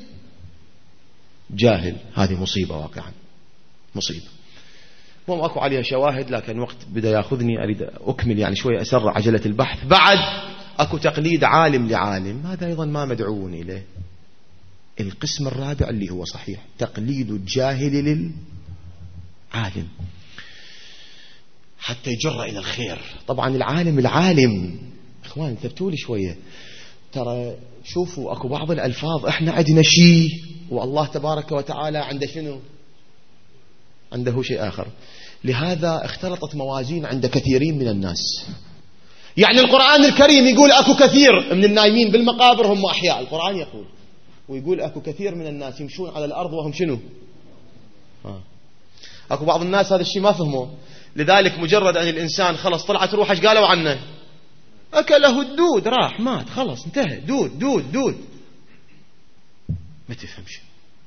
جاهل، هذه مصيبة واقعا، مصيبة. مو أكو عليها شواهد لكن وقت بدأ يأخذني أريد أكمل يعني شوية أسرع عجلة البحث. بعد أكو تقليد عالم لعالم، هذا أيضا ما مدعون إليه. القسم الرابع اللي هو صحيح تقليد الجاهل للعالم حتى يجر إلى الخير. طبعا العالم إخوان انتبهوا لي شوية، ترى شوفوا أكو بعض الألفاظ إحنا عندنا شيء والله تبارك وتعالى عنده شنو؟ عنده شيء آخر. لهذا اختلطت موازين عند كثيرين من الناس. يعني القرآن الكريم يقول أكو كثير من النايمين بالمقابر هم أحياء، القرآن يقول، ويقول أكو كثير من الناس يمشون على الأرض وهم شنو؟ أكو بعض الناس هذا الشيء ما فهموه، لذلك مجرد أن الإنسان خلص طلعت روح ايش قالوا عنه؟ أكله الدود، راح مات خلص انتهى، دود دود دود. ما تفهمش،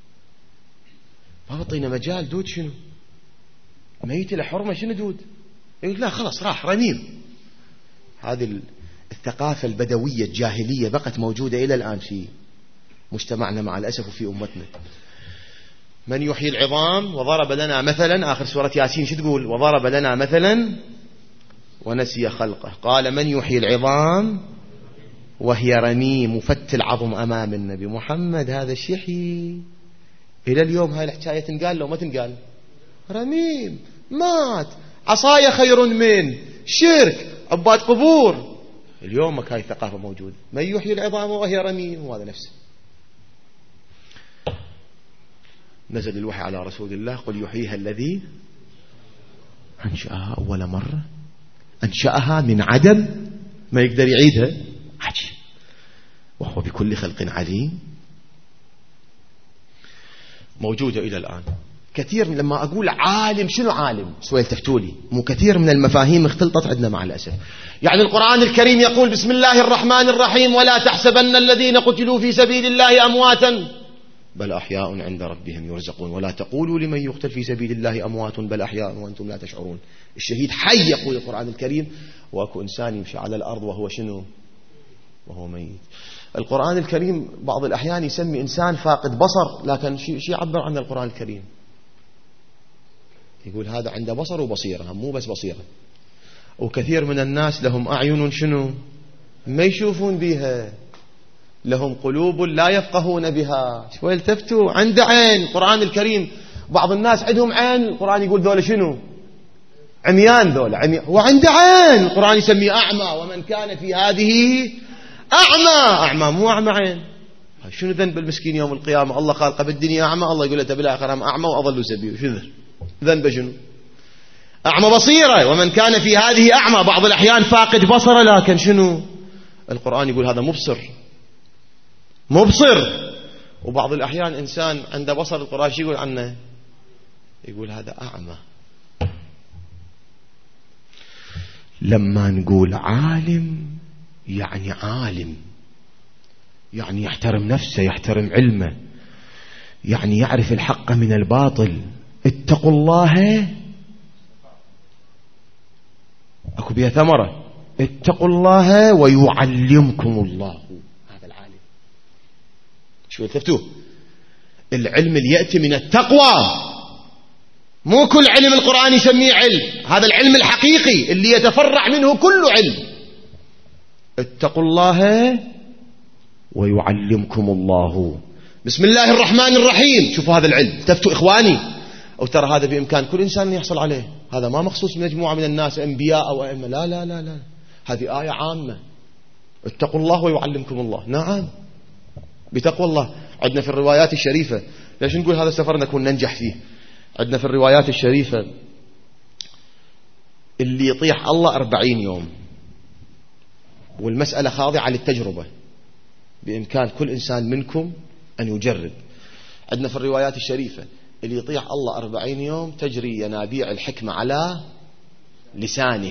ما بطينا مجال. دود شنو؟ ميت له حرمة شنو دود؟ يقول لا خلص راح رميم. هذه الثقافة البدوية الجاهلية بقت موجودة إلى الآن في مجتمعنا مع الأسف وفي أمتنا. من يحيي العظام وضرب لنا مثلا، آخر سورة ياسين شو تقول؟ وضرب لنا مثلا ونسي خلقه. قال من يحيي العظام وهي رميم، وفت العظم أمام النبي محمد، هذا الشيء إلى اليوم هاي الحكاية تنقال لو ما تنقال؟ رميم مات، عصايا خير من شرك، عباد قبور. اليوم هاي الثقافة موجودة، من يحيي العظام وهي رميم، وهذا نفسه. نزل الوحي على رسول الله قل يحييها الذي أنشأها أول مرة، أنشأها من عدم، ما يقدر يعيدها، عجيب، وهو بكل خلق عليم. موجودة إلى الآن. كثير لما أقول عالم، شنو عالم؟ سؤال تفتولي، مو كثير من المفاهيم اختلطت عندنا مع الأسف. يعني القرآن الكريم يقول بسم الله الرحمن الرحيم ولا تحسبن الذين قتلوا في سبيل الله أمواتا بل أحياء عند ربهم يرزقون ولا تقولوا لمن يقتل في سبيل الله أموات بل أحياء وأنتم لا تشعرون. الشهيد حي يقول القرآن الكريم، وأكو إنسان يمشي على الأرض وهو شنو؟ وهو ميت. القرآن الكريم بعض الأحيان يسمي إنسان فاقد بصر، لكن شيء يعبر عن القرآن الكريم، يقول هذا عنده بصر وبصيرة، مو بس بصيرة. وكثير من الناس لهم أعين شنو؟ ما يشوفون بها، لهم قلوب لا يفقهون بها. شوي التفتوا، عنده عين. القرآن الكريم بعض الناس عندهم عين، القرآن يقول ذولا شنو؟ عميان، ذولا عميان. وعنده عين، القرآن يسميه أعمى، ومن كان في هذه أعمى. أعمى مو أعمى عين. شنو ذنب المسكين يوم القيامة؟ الله خالقه بالدنيا أعمى، الله يقول له بالآخرة أعمى وأضل سبيل. شنو ذنب؟ شنو؟ أعمى بصيرة، ومن كان في هذه أعمى. بعض الأحيان فاقد بصره، لكن شنو؟ القرآن يقول هذا مبصر، مبصر. وبعض الأحيان إنسان عنده بصر، القرآن يقول عنه؟ يقول هذا أعمى. لما نقول عالم يعني عالم، يعني يحترم نفسه، يحترم علمه، يعني يعرف الحق من الباطل. اتقوا الله، أكو بها ثمرة، اتقوا الله ويعلمكم الله. هذا العالم. شو التفتوه؟ العلم اللي يأتي من التقوى، مو كل علم القرآن يسميه علم، هذا العلم الحقيقي اللي يتفرع منه كل علم. اتقوا الله ويعلمكم الله. بسم الله الرحمن الرحيم، شوفوا هذا العلم. تفتوا إخواني، أو ترى هذا بإمكان كل إنسان يحصل عليه، هذا ما مخصوص مجموعة من الناس أنبياء أو أئمة، لا لا لا لا، هذه آية عامة. اتقوا الله ويعلمكم الله. نعم، بتقوى الله. عندنا في الروايات الشريفة، ليش نقول هذا السفر نكون ننجح فيه؟ عندنا في الروايات الشريفة اللي يطيح الله 40 يوم، والمسألة خاضعة للتجربة، بإمكان كل إنسان منكم أن يجرب. عندنا في الروايات الشريفة اللي يطيع الله 40 يوم تجري ينابيع الحكمة على لسانه،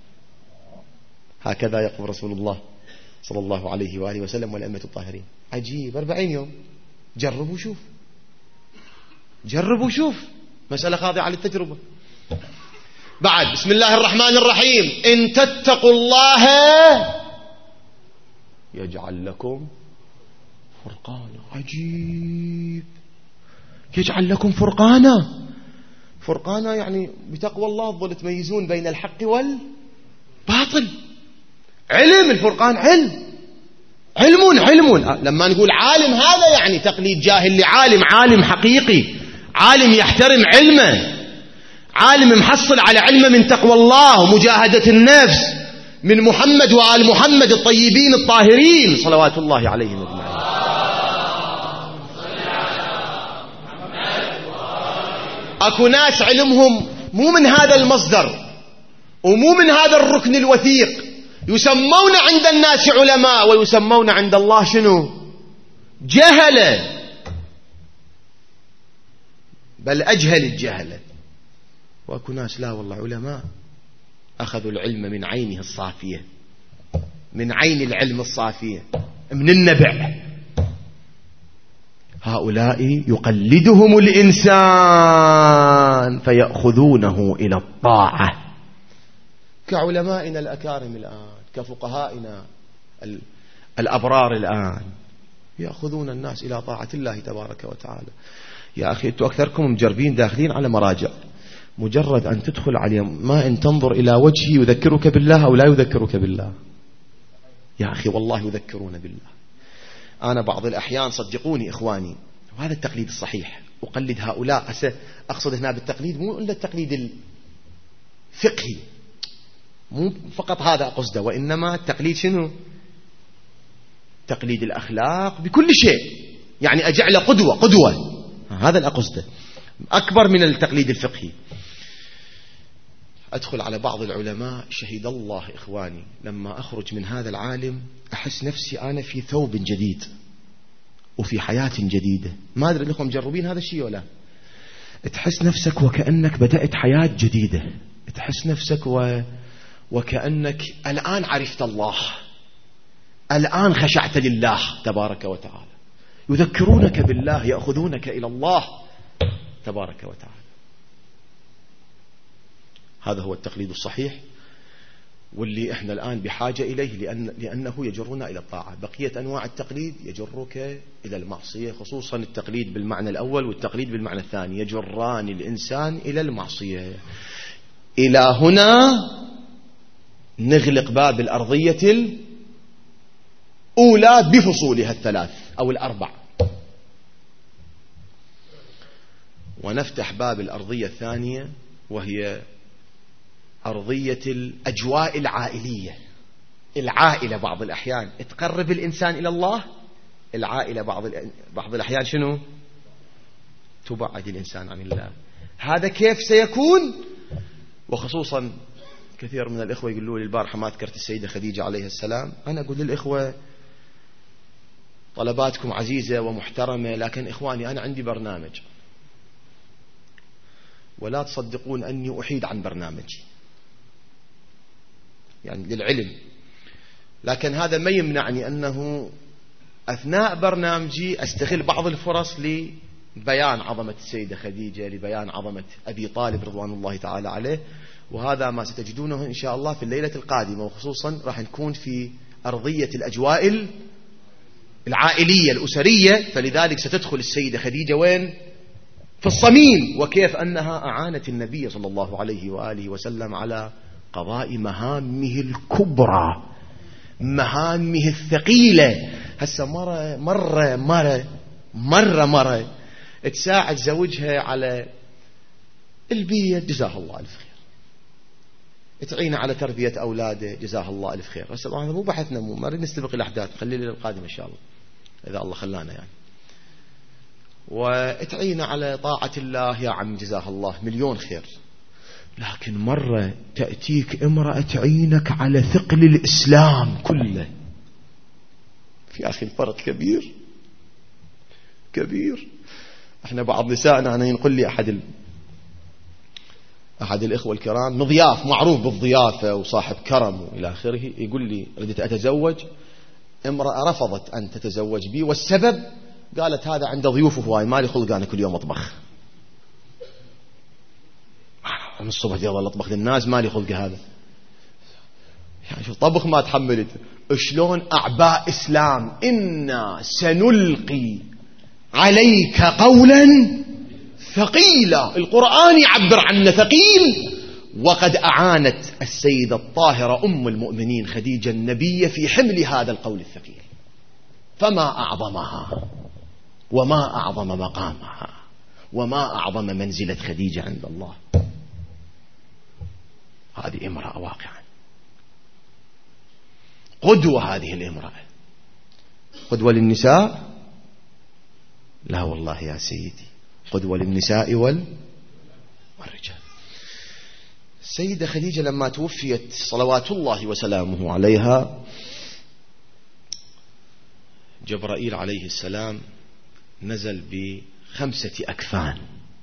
هكذا يقول رسول الله صلى الله عليه وآله وسلم والأئمة الطاهرين. عجيب، 40 يوم، جرب وشوف، جرب وشوف، مسألة خاضعة للتجربة. بعد بسم الله الرحمن الرحيم، إن تتقوا الله يجعل لكم فرقانا. عجيب، يجعل لكم فرقانا. فرقانا يعني بتقوى الله تظل تميزون بين الحق والباطل. علم، الفرقان علم. لما نقول عالم هذا يعني تقليد جاهل لعالم، عالم حقيقي، عالم يحترم علمه، عالم محصل على علمه من تقوى الله ومجاهدة النفس، من محمد وآل محمد الطيبين الطاهرين صلوات الله عليهم أجمعين. أكو ناس علمهم مو من هذا المصدر ومو من هذا الركن الوثيق، يسمون عند الناس علماء ويسمون عند الله شنو؟ جهلة، بل أجهل الجهلة. وأكو ناس لا والله علماء أخذوا العلم من عينه الصافية، من عين العلم الصافية، من النبع. هؤلاء يقلدهم الإنسان فيأخذونه إلى الطاعة، كعلمائنا الأكارم الآن، كفقهائنا الأبرار الآن، يأخذون الناس إلى طاعة الله تبارك وتعالى. يا أخي أنتم أكثركم مجربين داخلين على مراجع، مجرد أن تدخل عليه ما إن تنظر إلى وجهه يذكرك بالله أو لا يذكرك بالله. يا أخي والله يذكرون بالله. أنا بعض الأحيان صدقوني إخواني، وهذا التقليد الصحيح، أقلد هؤلاء. أقصد هنا بالتقليد مو إلا التقليد الفقهي، مو فقط هذا قصده، وإنما التقليد شنو؟ تقليد الأخلاق بكل شيء، يعني أجعل قدوة، هذا الأقصده أكبر من التقليد الفقهي. أدخل على بعض العلماء، شهد الله إخواني لما أخرج من هذا العالم أحس نفسي أنا في ثوب جديد وفي حياة جديدة. ما أدري لكم مجربين هذا الشيء ولا؟ تحس نفسك وكأنك بدأت حياة جديدة، تحس نفسك وكأنك الآن عرفت الله، الآن خشعت لله تبارك وتعالى. يذكرونك بالله، يأخذونك إلى الله تبارك وتعالى. هذا هو التقليد الصحيح، واللي احنا الآن بحاجة إليه، لأنه يجرنا إلى الطاعة. بقية أنواع التقليد يجرك إلى المعصية، خصوصا التقليد بالمعنى الأول والتقليد بالمعنى الثاني، يجران الإنسان إلى المعصية. إلى هنا نغلق باب الأرضية الأولى بفصولها الثلاث أو الأربع، ونفتح باب الأرضية الثانية، وهي أرضية الأجواء العائلية. العائلة بعض الأحيان تقرب الإنسان إلى الله، العائلة بعض الأحيان شنو؟ تبعد الإنسان عن الله. هذا كيف سيكون؟ وخصوصا كثير من الإخوة يقولوا لي البارحة ما ذكرت السيدة خديجة عليه السلام. أنا أقول للإخوة طلباتكم عزيزة ومحترمة، لكن إخواني أنا عندي برنامج، ولا تصدقون أني أحيد عن برنامجي يعني للعلم، لكن هذا ما يمنعني أنه أثناء برنامجي أستغل بعض الفرص لبيان عظمة السيدة خديجة، لبيان عظمة أبي طالب رضوان الله تعالى عليه. وهذا ما ستجدونه إن شاء الله في الليلة القادمة، وخصوصا راح نكون في أرضية الأجواء العائلية الأسرية. فلذلك ستدخل السيدة خديجة وين؟ في الصميم، وكيف أنها أعانت النبي صلى الله عليه وآله وسلم على قضاء مهامه الكبرى، مهامه الثقيلة. هسه مرة تساعد زوجها على البيت، جزاه الله ألف خير، تعين على تربية أولاده، جزاه الله ألف خير. هسه طبعا مو بحثنا، ما نريد نستبق الأحداث، خلي لي القادم إن شاء الله إذا الله خلانا يعني. وتعين على طاعة الله يا عم، جزاه الله مليون خير. لكن مرة تأتيك امرأة تعينك على ثقل الإسلام كله. يا أخي الفرق كبير كبير. احنا بعض نسائنا، أنا ينقل لي أحد الإخوة الكرام، مضياف معروف بالضيافة وصاحب كرم وإلى آخره، يقول لي ردت أتزوج، امرأة رفضت أن تتزوج بي، والسبب قالت هذا عنده ضيوف هواي، مالي خلق أنا كل يوم أطبخ، من الصبح يلا أطبخ للناس، مالي خلق هذا. يعني شوف طبخ ما تحملت، شلون أعباء إسلام. إنا سنلقي عليك قولا ثقيلا، القرآن يعبر عنه ثقيل. وقد أعانت السيدة الطاهرة أم المؤمنين خديجة النبي في حمل هذا القول الثقيل، فما أعظمها وما أعظم مقامها وما أعظم منزلة خديجة عند الله. هذه امرأة واقعا قدوة. هذه الامرأة قدوة للنساء؟ لا والله يا سيدي، قدوة للنساء والرجال. السيدة خديجة لما توفيت صلوات الله وسلامه عليها، جبرائيل عليه السلام نزل ب5 أكفان،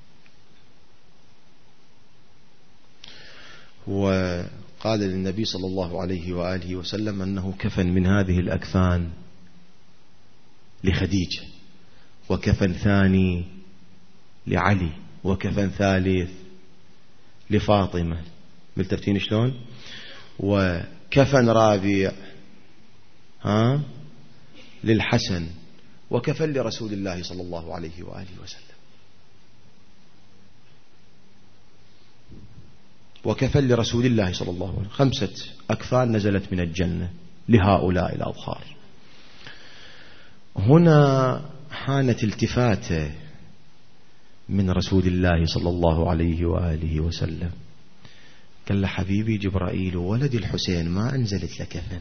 وقال للنبي صلى الله عليه وآله وسلم أنه كفن من هذه الأكفان لخديجة، وكفن ثاني لعلي، وكفن ثالث لفاطمة، ملتفتين شلون، وكفن رابع للحسن، وكفن لرسول الله صلى الله عليه وآله وسلم، وكفن لرسول الله صلى الله عليه وسلم. 5 أكفان نزلت من الجنة لهؤلاء الأظهار. هنا حانت التفاتة من رسول الله صلى الله عليه وآله وسلم، قال له حبيبي جبرائيل، ولد الحسين ما أنزلت له كفن،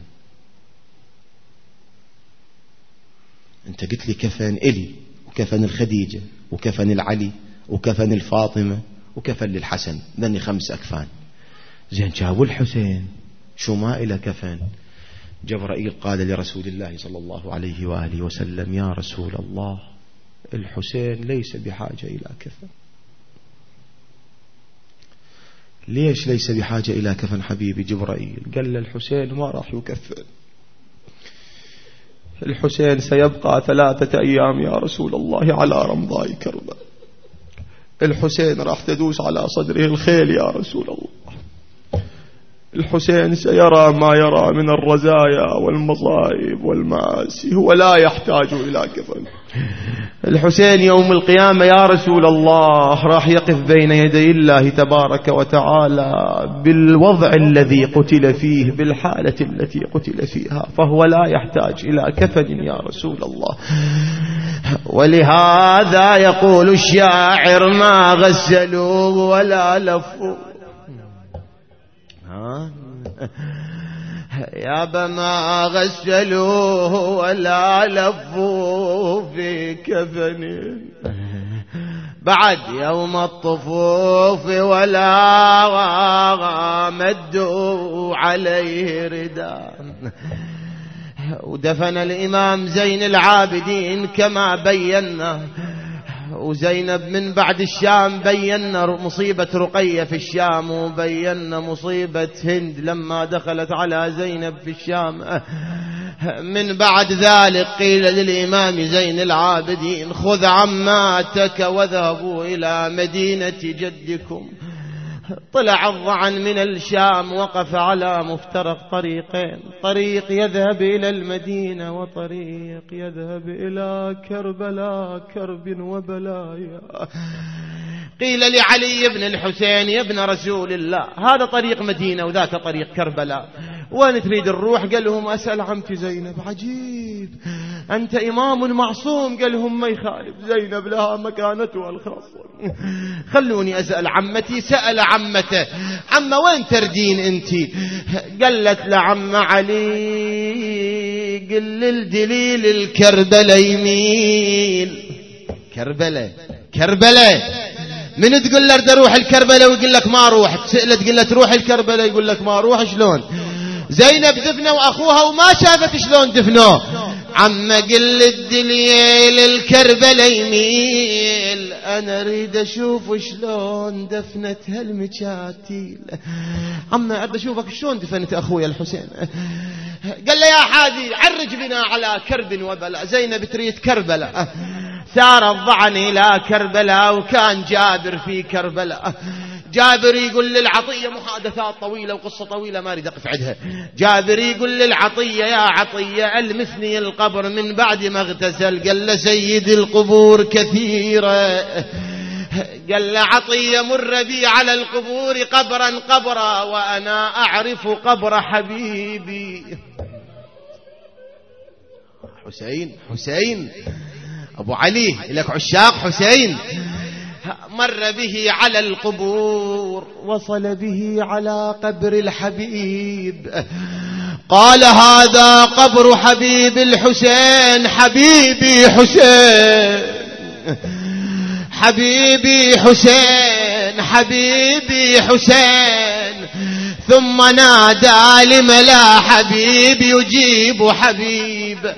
أنت قلت لي كفن إلي وكفن الخديجة وكفن العلي وكفن الفاطمة وكفن للحسن، ذني 5 أكفان. زين جابوا الحسين شو ما إلى كفن؟ جبرائيل قال لرسول الله صلى الله عليه وآله وسلم: يا رسول الله، الحسين ليس بحاجة إلى كفن. ليش ليس بحاجة إلى كفن حبيبي جبرائيل؟ قال له الحسين ما راح يكفن، الحسين سيبقى 3 أيام يا رسول الله على رمضاء كربلاء، الحسين راح تدوس على صدره الخيل يا رسول الله، الحسين سيرى ما يرى من الرزايا والمصائب والمآسي، هو لا يحتاج إلى كفن. الحسين يوم القيامة يا رسول الله راح يقف بين يدي الله تبارك وتعالى بالوضع الذي قتل فيه، بالحالة التي قتل فيها، فهو لا يحتاج إلى كفن يا رسول الله. ولهذا يقول الشاعر: ما غسلوه ولا لفوه، يابا ما غسلوه ولا لفوه في كفن، بعد يوم الطفوف ولا مدوا عليه رداء. ودفن الإمام زين العابدين كما بينا، وزينب من بعد الشام بينا مصيبة رقية في الشام، وبينا مصيبة هند لما دخلت على زينب في الشام. من بعد ذلك قيل للإمام زين العابدين: خذ عماتك وذهبوا إلى مدينة جدكم. طلع الضعن من الشام، وقف على مفترق طريقين، طريق يذهب إلى المدينة وطريق يذهب إلى كربلاء، كرب وبلايا. قيل لعلي بن الحسين: يا ابن رسول الله، هذا طريق مدينة وذاك طريق كربلاء، وين تريد الروح؟ قال لهم: أسأل عمتي زينب. عجيب، أنت إمام معصوم. قال لهم: ما يخالف، زينب لها مكانتها الخاصة، خلوني أسأل عمتي. سأل عمته: عمة وين تردين أنت؟ قالت لعم علي: قل للدليل الكربلاء يميل. كربلاء من تقول له اروح الكربلاء ويقول لك ما اروح، تسأله تقول له تروح الكربلاء يقول لك ما اروح. شلون؟ زينب دفنوا اخوها وما شافت شلون دفنوه. عم قل الدليل الكربلاء يميل، انا اريد اشوف شلون دفنت هالمكاتيل. عم اريد اشوفك شلون دفنت اخويا الحسين. قال له يا حادي عرج بنا على كرب وبلاء. زينب تريد كربلاء، سار الضعن الى كربلاء وكان جابر في كربلاء. جابر يقول للعطية، محادثات طويلة وقصة طويلة ما أريد أقف عندها. جابر يقول للعطية يا عطية ألمسني القبر من بعد ما اغتسل. قال له سيد القبور كثيرة. قال له عطية مر بي على القبور قبرا قبرا وأنا أعرف قبر حبيبي. حسين أبو علي لك عشاق حسين. مر به على القبور، وصل به على قبر الحبيب. قال هذا قبر حبيب الحسين. حبيبي حسين، حبيبي حسين، حبيبي حسين. ثم نادى لملا حبيب يجيب حبيب.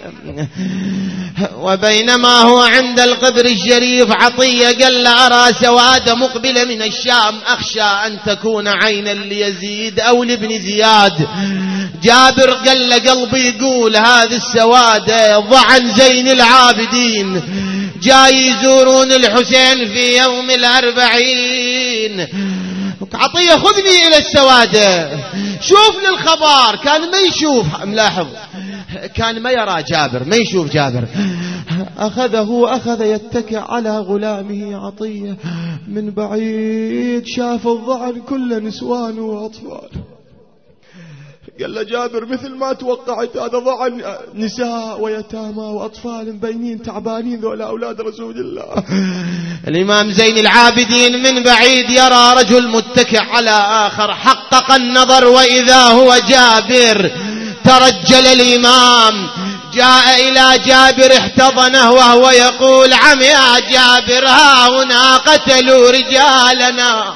وبينما هو عند القبر الشريف عطية قال له أرى سواد مقبلة من الشام، أخشى أن تكون عينا ليزيد أو لابن زياد. جابر قال له قلبي يقول هذه السواد ضعن زين العابدين جاي يزورون الحسين في يوم 40. عطية خذني إلى السوادة، شوف للخبر. كان ما يشوف، ملاحظ كان ما يرى جابر، ما يشوف جابر. أخذ يتكئ على غلامه عطية من بعيد، شاف الضعن كله نسوان وأطفال. قال له جابر مثل ما توقعت هذا ضعن نساء ويتامى وأطفال مبينين تعبانين، ذولا أولاد رسول الله. الإمام زين العابدين من بعيد يرى رجل متكئ على آخر، حقق النظر وإذا هو جابر. ترجل الإمام جاء إلى جابر احتضنه وهو يقول عم يا جابر ها هنا قتلوا رجالنا،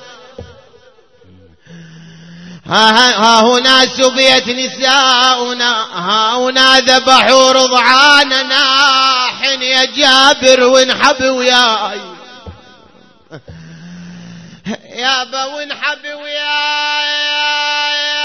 ها هنا سبيت نساؤنا، ها هنا ذبحوا رضعاننا. حين يا جابر وانحب وياي يابا وانحب وياي،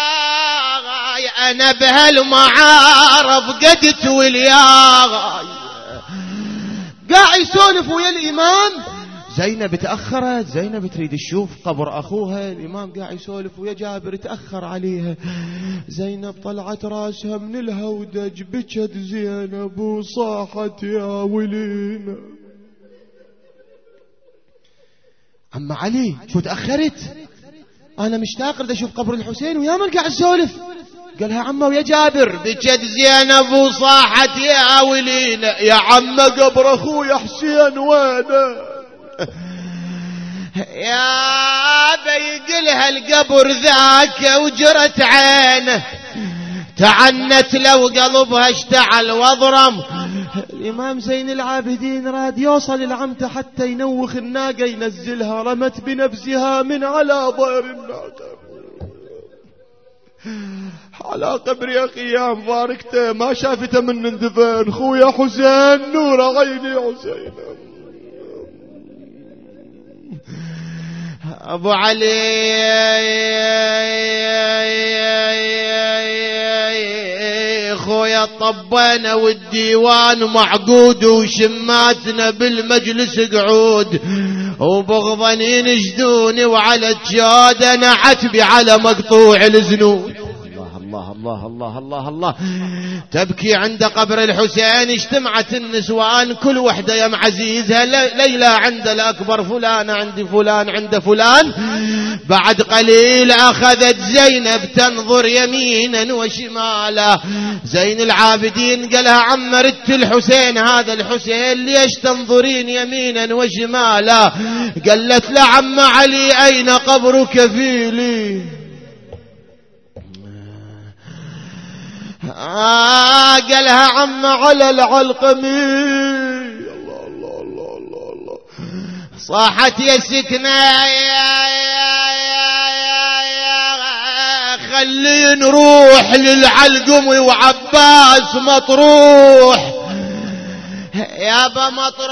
انا بهالمعارف قدت والياغاي. قاعد يسولف ويا الامام. زينب تأخرت، زينب تريد تشوف قبر أخوها. الإمام قاعد يسولف ويا جابر تأخر عليها. زينب طلعت راسها من الهودج، بكت زينب وصاحت يا ولينا. عم علي شو تأخرت؟ أنا مشتاق أريد أشوف قبر الحسين ويا من قاعد يسولف. قالها عمه ويا جابر بكت زينب وصاحت يا ولينا. يا عم قبر أخويا حسين وينه؟ يا بيقلها القبر ذاك وجرت عينه، تعنت لو قلبها اشتعل واضرم. الإمام زين العابدين راد يوصل العمته حتى ينوخ الناقة ينزلها، رمت بنفسها من على ظهر الناقة على قبر أخي يا مباركته، ما شافته من اندفن. خويا حسين نور عيني حسين. أبو علي خويا طبينا والديوان معقود وشماتنا بالمجلس قعود، وبغضنين يجدوني وعلى الجاد أنا عتبي على مقطوع الزنود. الله الله الله الله الله. تبكي عند قبر الحسين. اجتمعت النسوان كل وحدة يم عزيزها. ليلى عند الأكبر، فلان عند فلان عند فلان. بعد قليل أخذت زينب تنظر يمينا وشمالا. زين العابدين قالها عم ردت الحسين، هذا الحسين ليش تنظرين يمينا وشمالا؟ قالت له عم علي أين قبر كفيلي؟ قالها عم على العلقمي. الله الله الله الله الله. صاحت يا سكنة خلي نروح للعلقمي وعباس مطروح يابا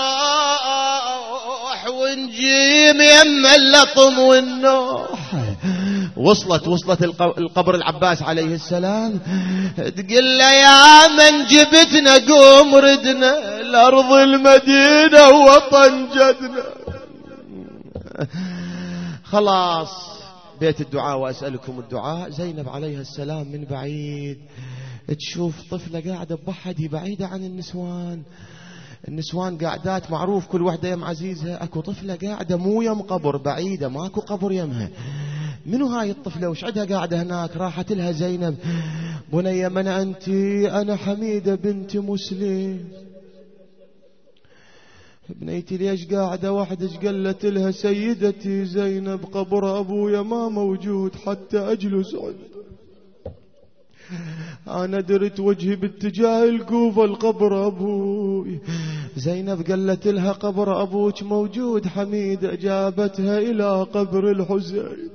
مطروح ونجيم يم اللطم والنوح. وصلت القبر العباس عليه السلام، تقول له يا من جبتنا قوم ردنا الأرض المدينة وطن جدنا. خلاص بيت الدعاء وأسألكم الدعاء. زينب عليها السلام من بعيد تشوف طفلة قاعدة بوحدي بعيدة عن النسوان قاعدات معروف كل واحدة يم عزيزها. اكو طفلة قاعدة مو يم قبر بعيدة ماكو قبر يمها. منو هاي الطفلة وش عدها قاعدة هناك؟ راحت لها زينب بنية من أنت؟ أنا حميدة بنت مسلم. بنيتي ليش قاعدة وحدك؟ قالت لها سيدتي زينب قبر أبويا ما موجود حتى أجلس عنده. أنا درت وجهي باتجاه الكوفة القبر أبوي. زينب قالت لها قبر أبوك موجود حميدة. جابتها إلى قبر الحسين.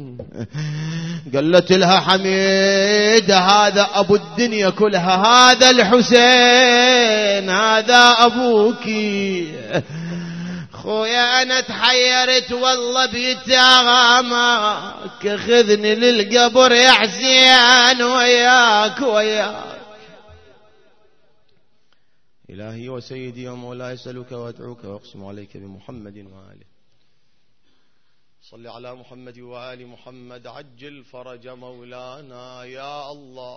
قالت لها حميدة هذا أبو الدنيا كلها، هذا الحسين هذا أبوكي. خويا أنا تحيرت والله بيتامك، خذني للقبر يا حسين وياك. إلهي وسيدي ومولاي أسألك وأدعوك وأقسم عليك بمحمد وآله. صل على محمد وآل محمد. عجل فرج مولانا يا الله.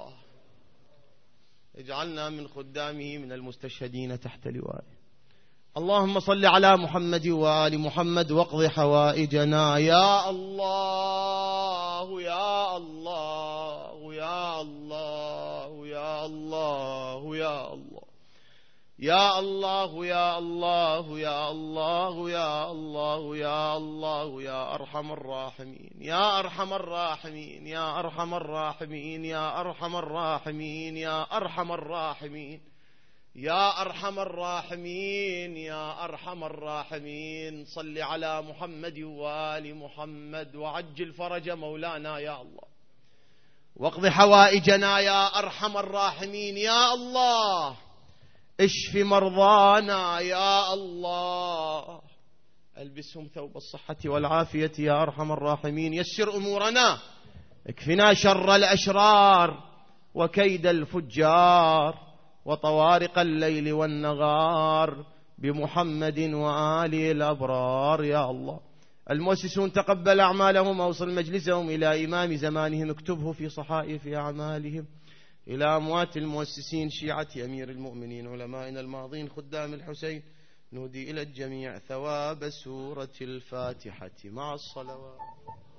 اجعلنا من خدامه من المستشهدين تحت لوائه. اللهم صل على محمد وآل محمد واقض حوائجنا يا الله يا الله يا الله يا الله يا الله يا الله يا الله يا الله يا الله يا الله يا أرحم الراحمين يا أرحم الراحمين يا أرحم الراحمين يا أرحم الراحمين يا أرحم الراحمين يا أرحم الراحمين يا أرحم الراحمين. صل على محمد وآل محمد وعجل فرج مولانا يا الله واقض حوائجنا يا أرحم الراحمين يا الله. اشف مرضانا يا الله، البسهم ثوب الصحة والعافية يا أرحم الراحمين. يسر أمورنا، اكفنا شر الأشرار وكيد الفجار وطوارق الليل والنغار بمحمد وآله الأبرار يا الله. المؤسسون تقبل أعمالهم، أوصل مجلسهم إلى إمام زمانهم، اكتبه في صحائف أعمالهم. إلى أموات المؤسسين شيعة أمير المؤمنين علمائنا الماضين خدام الحسين، نهدي إلى الجميع ثواب سورة الفاتحة مع الصلوات.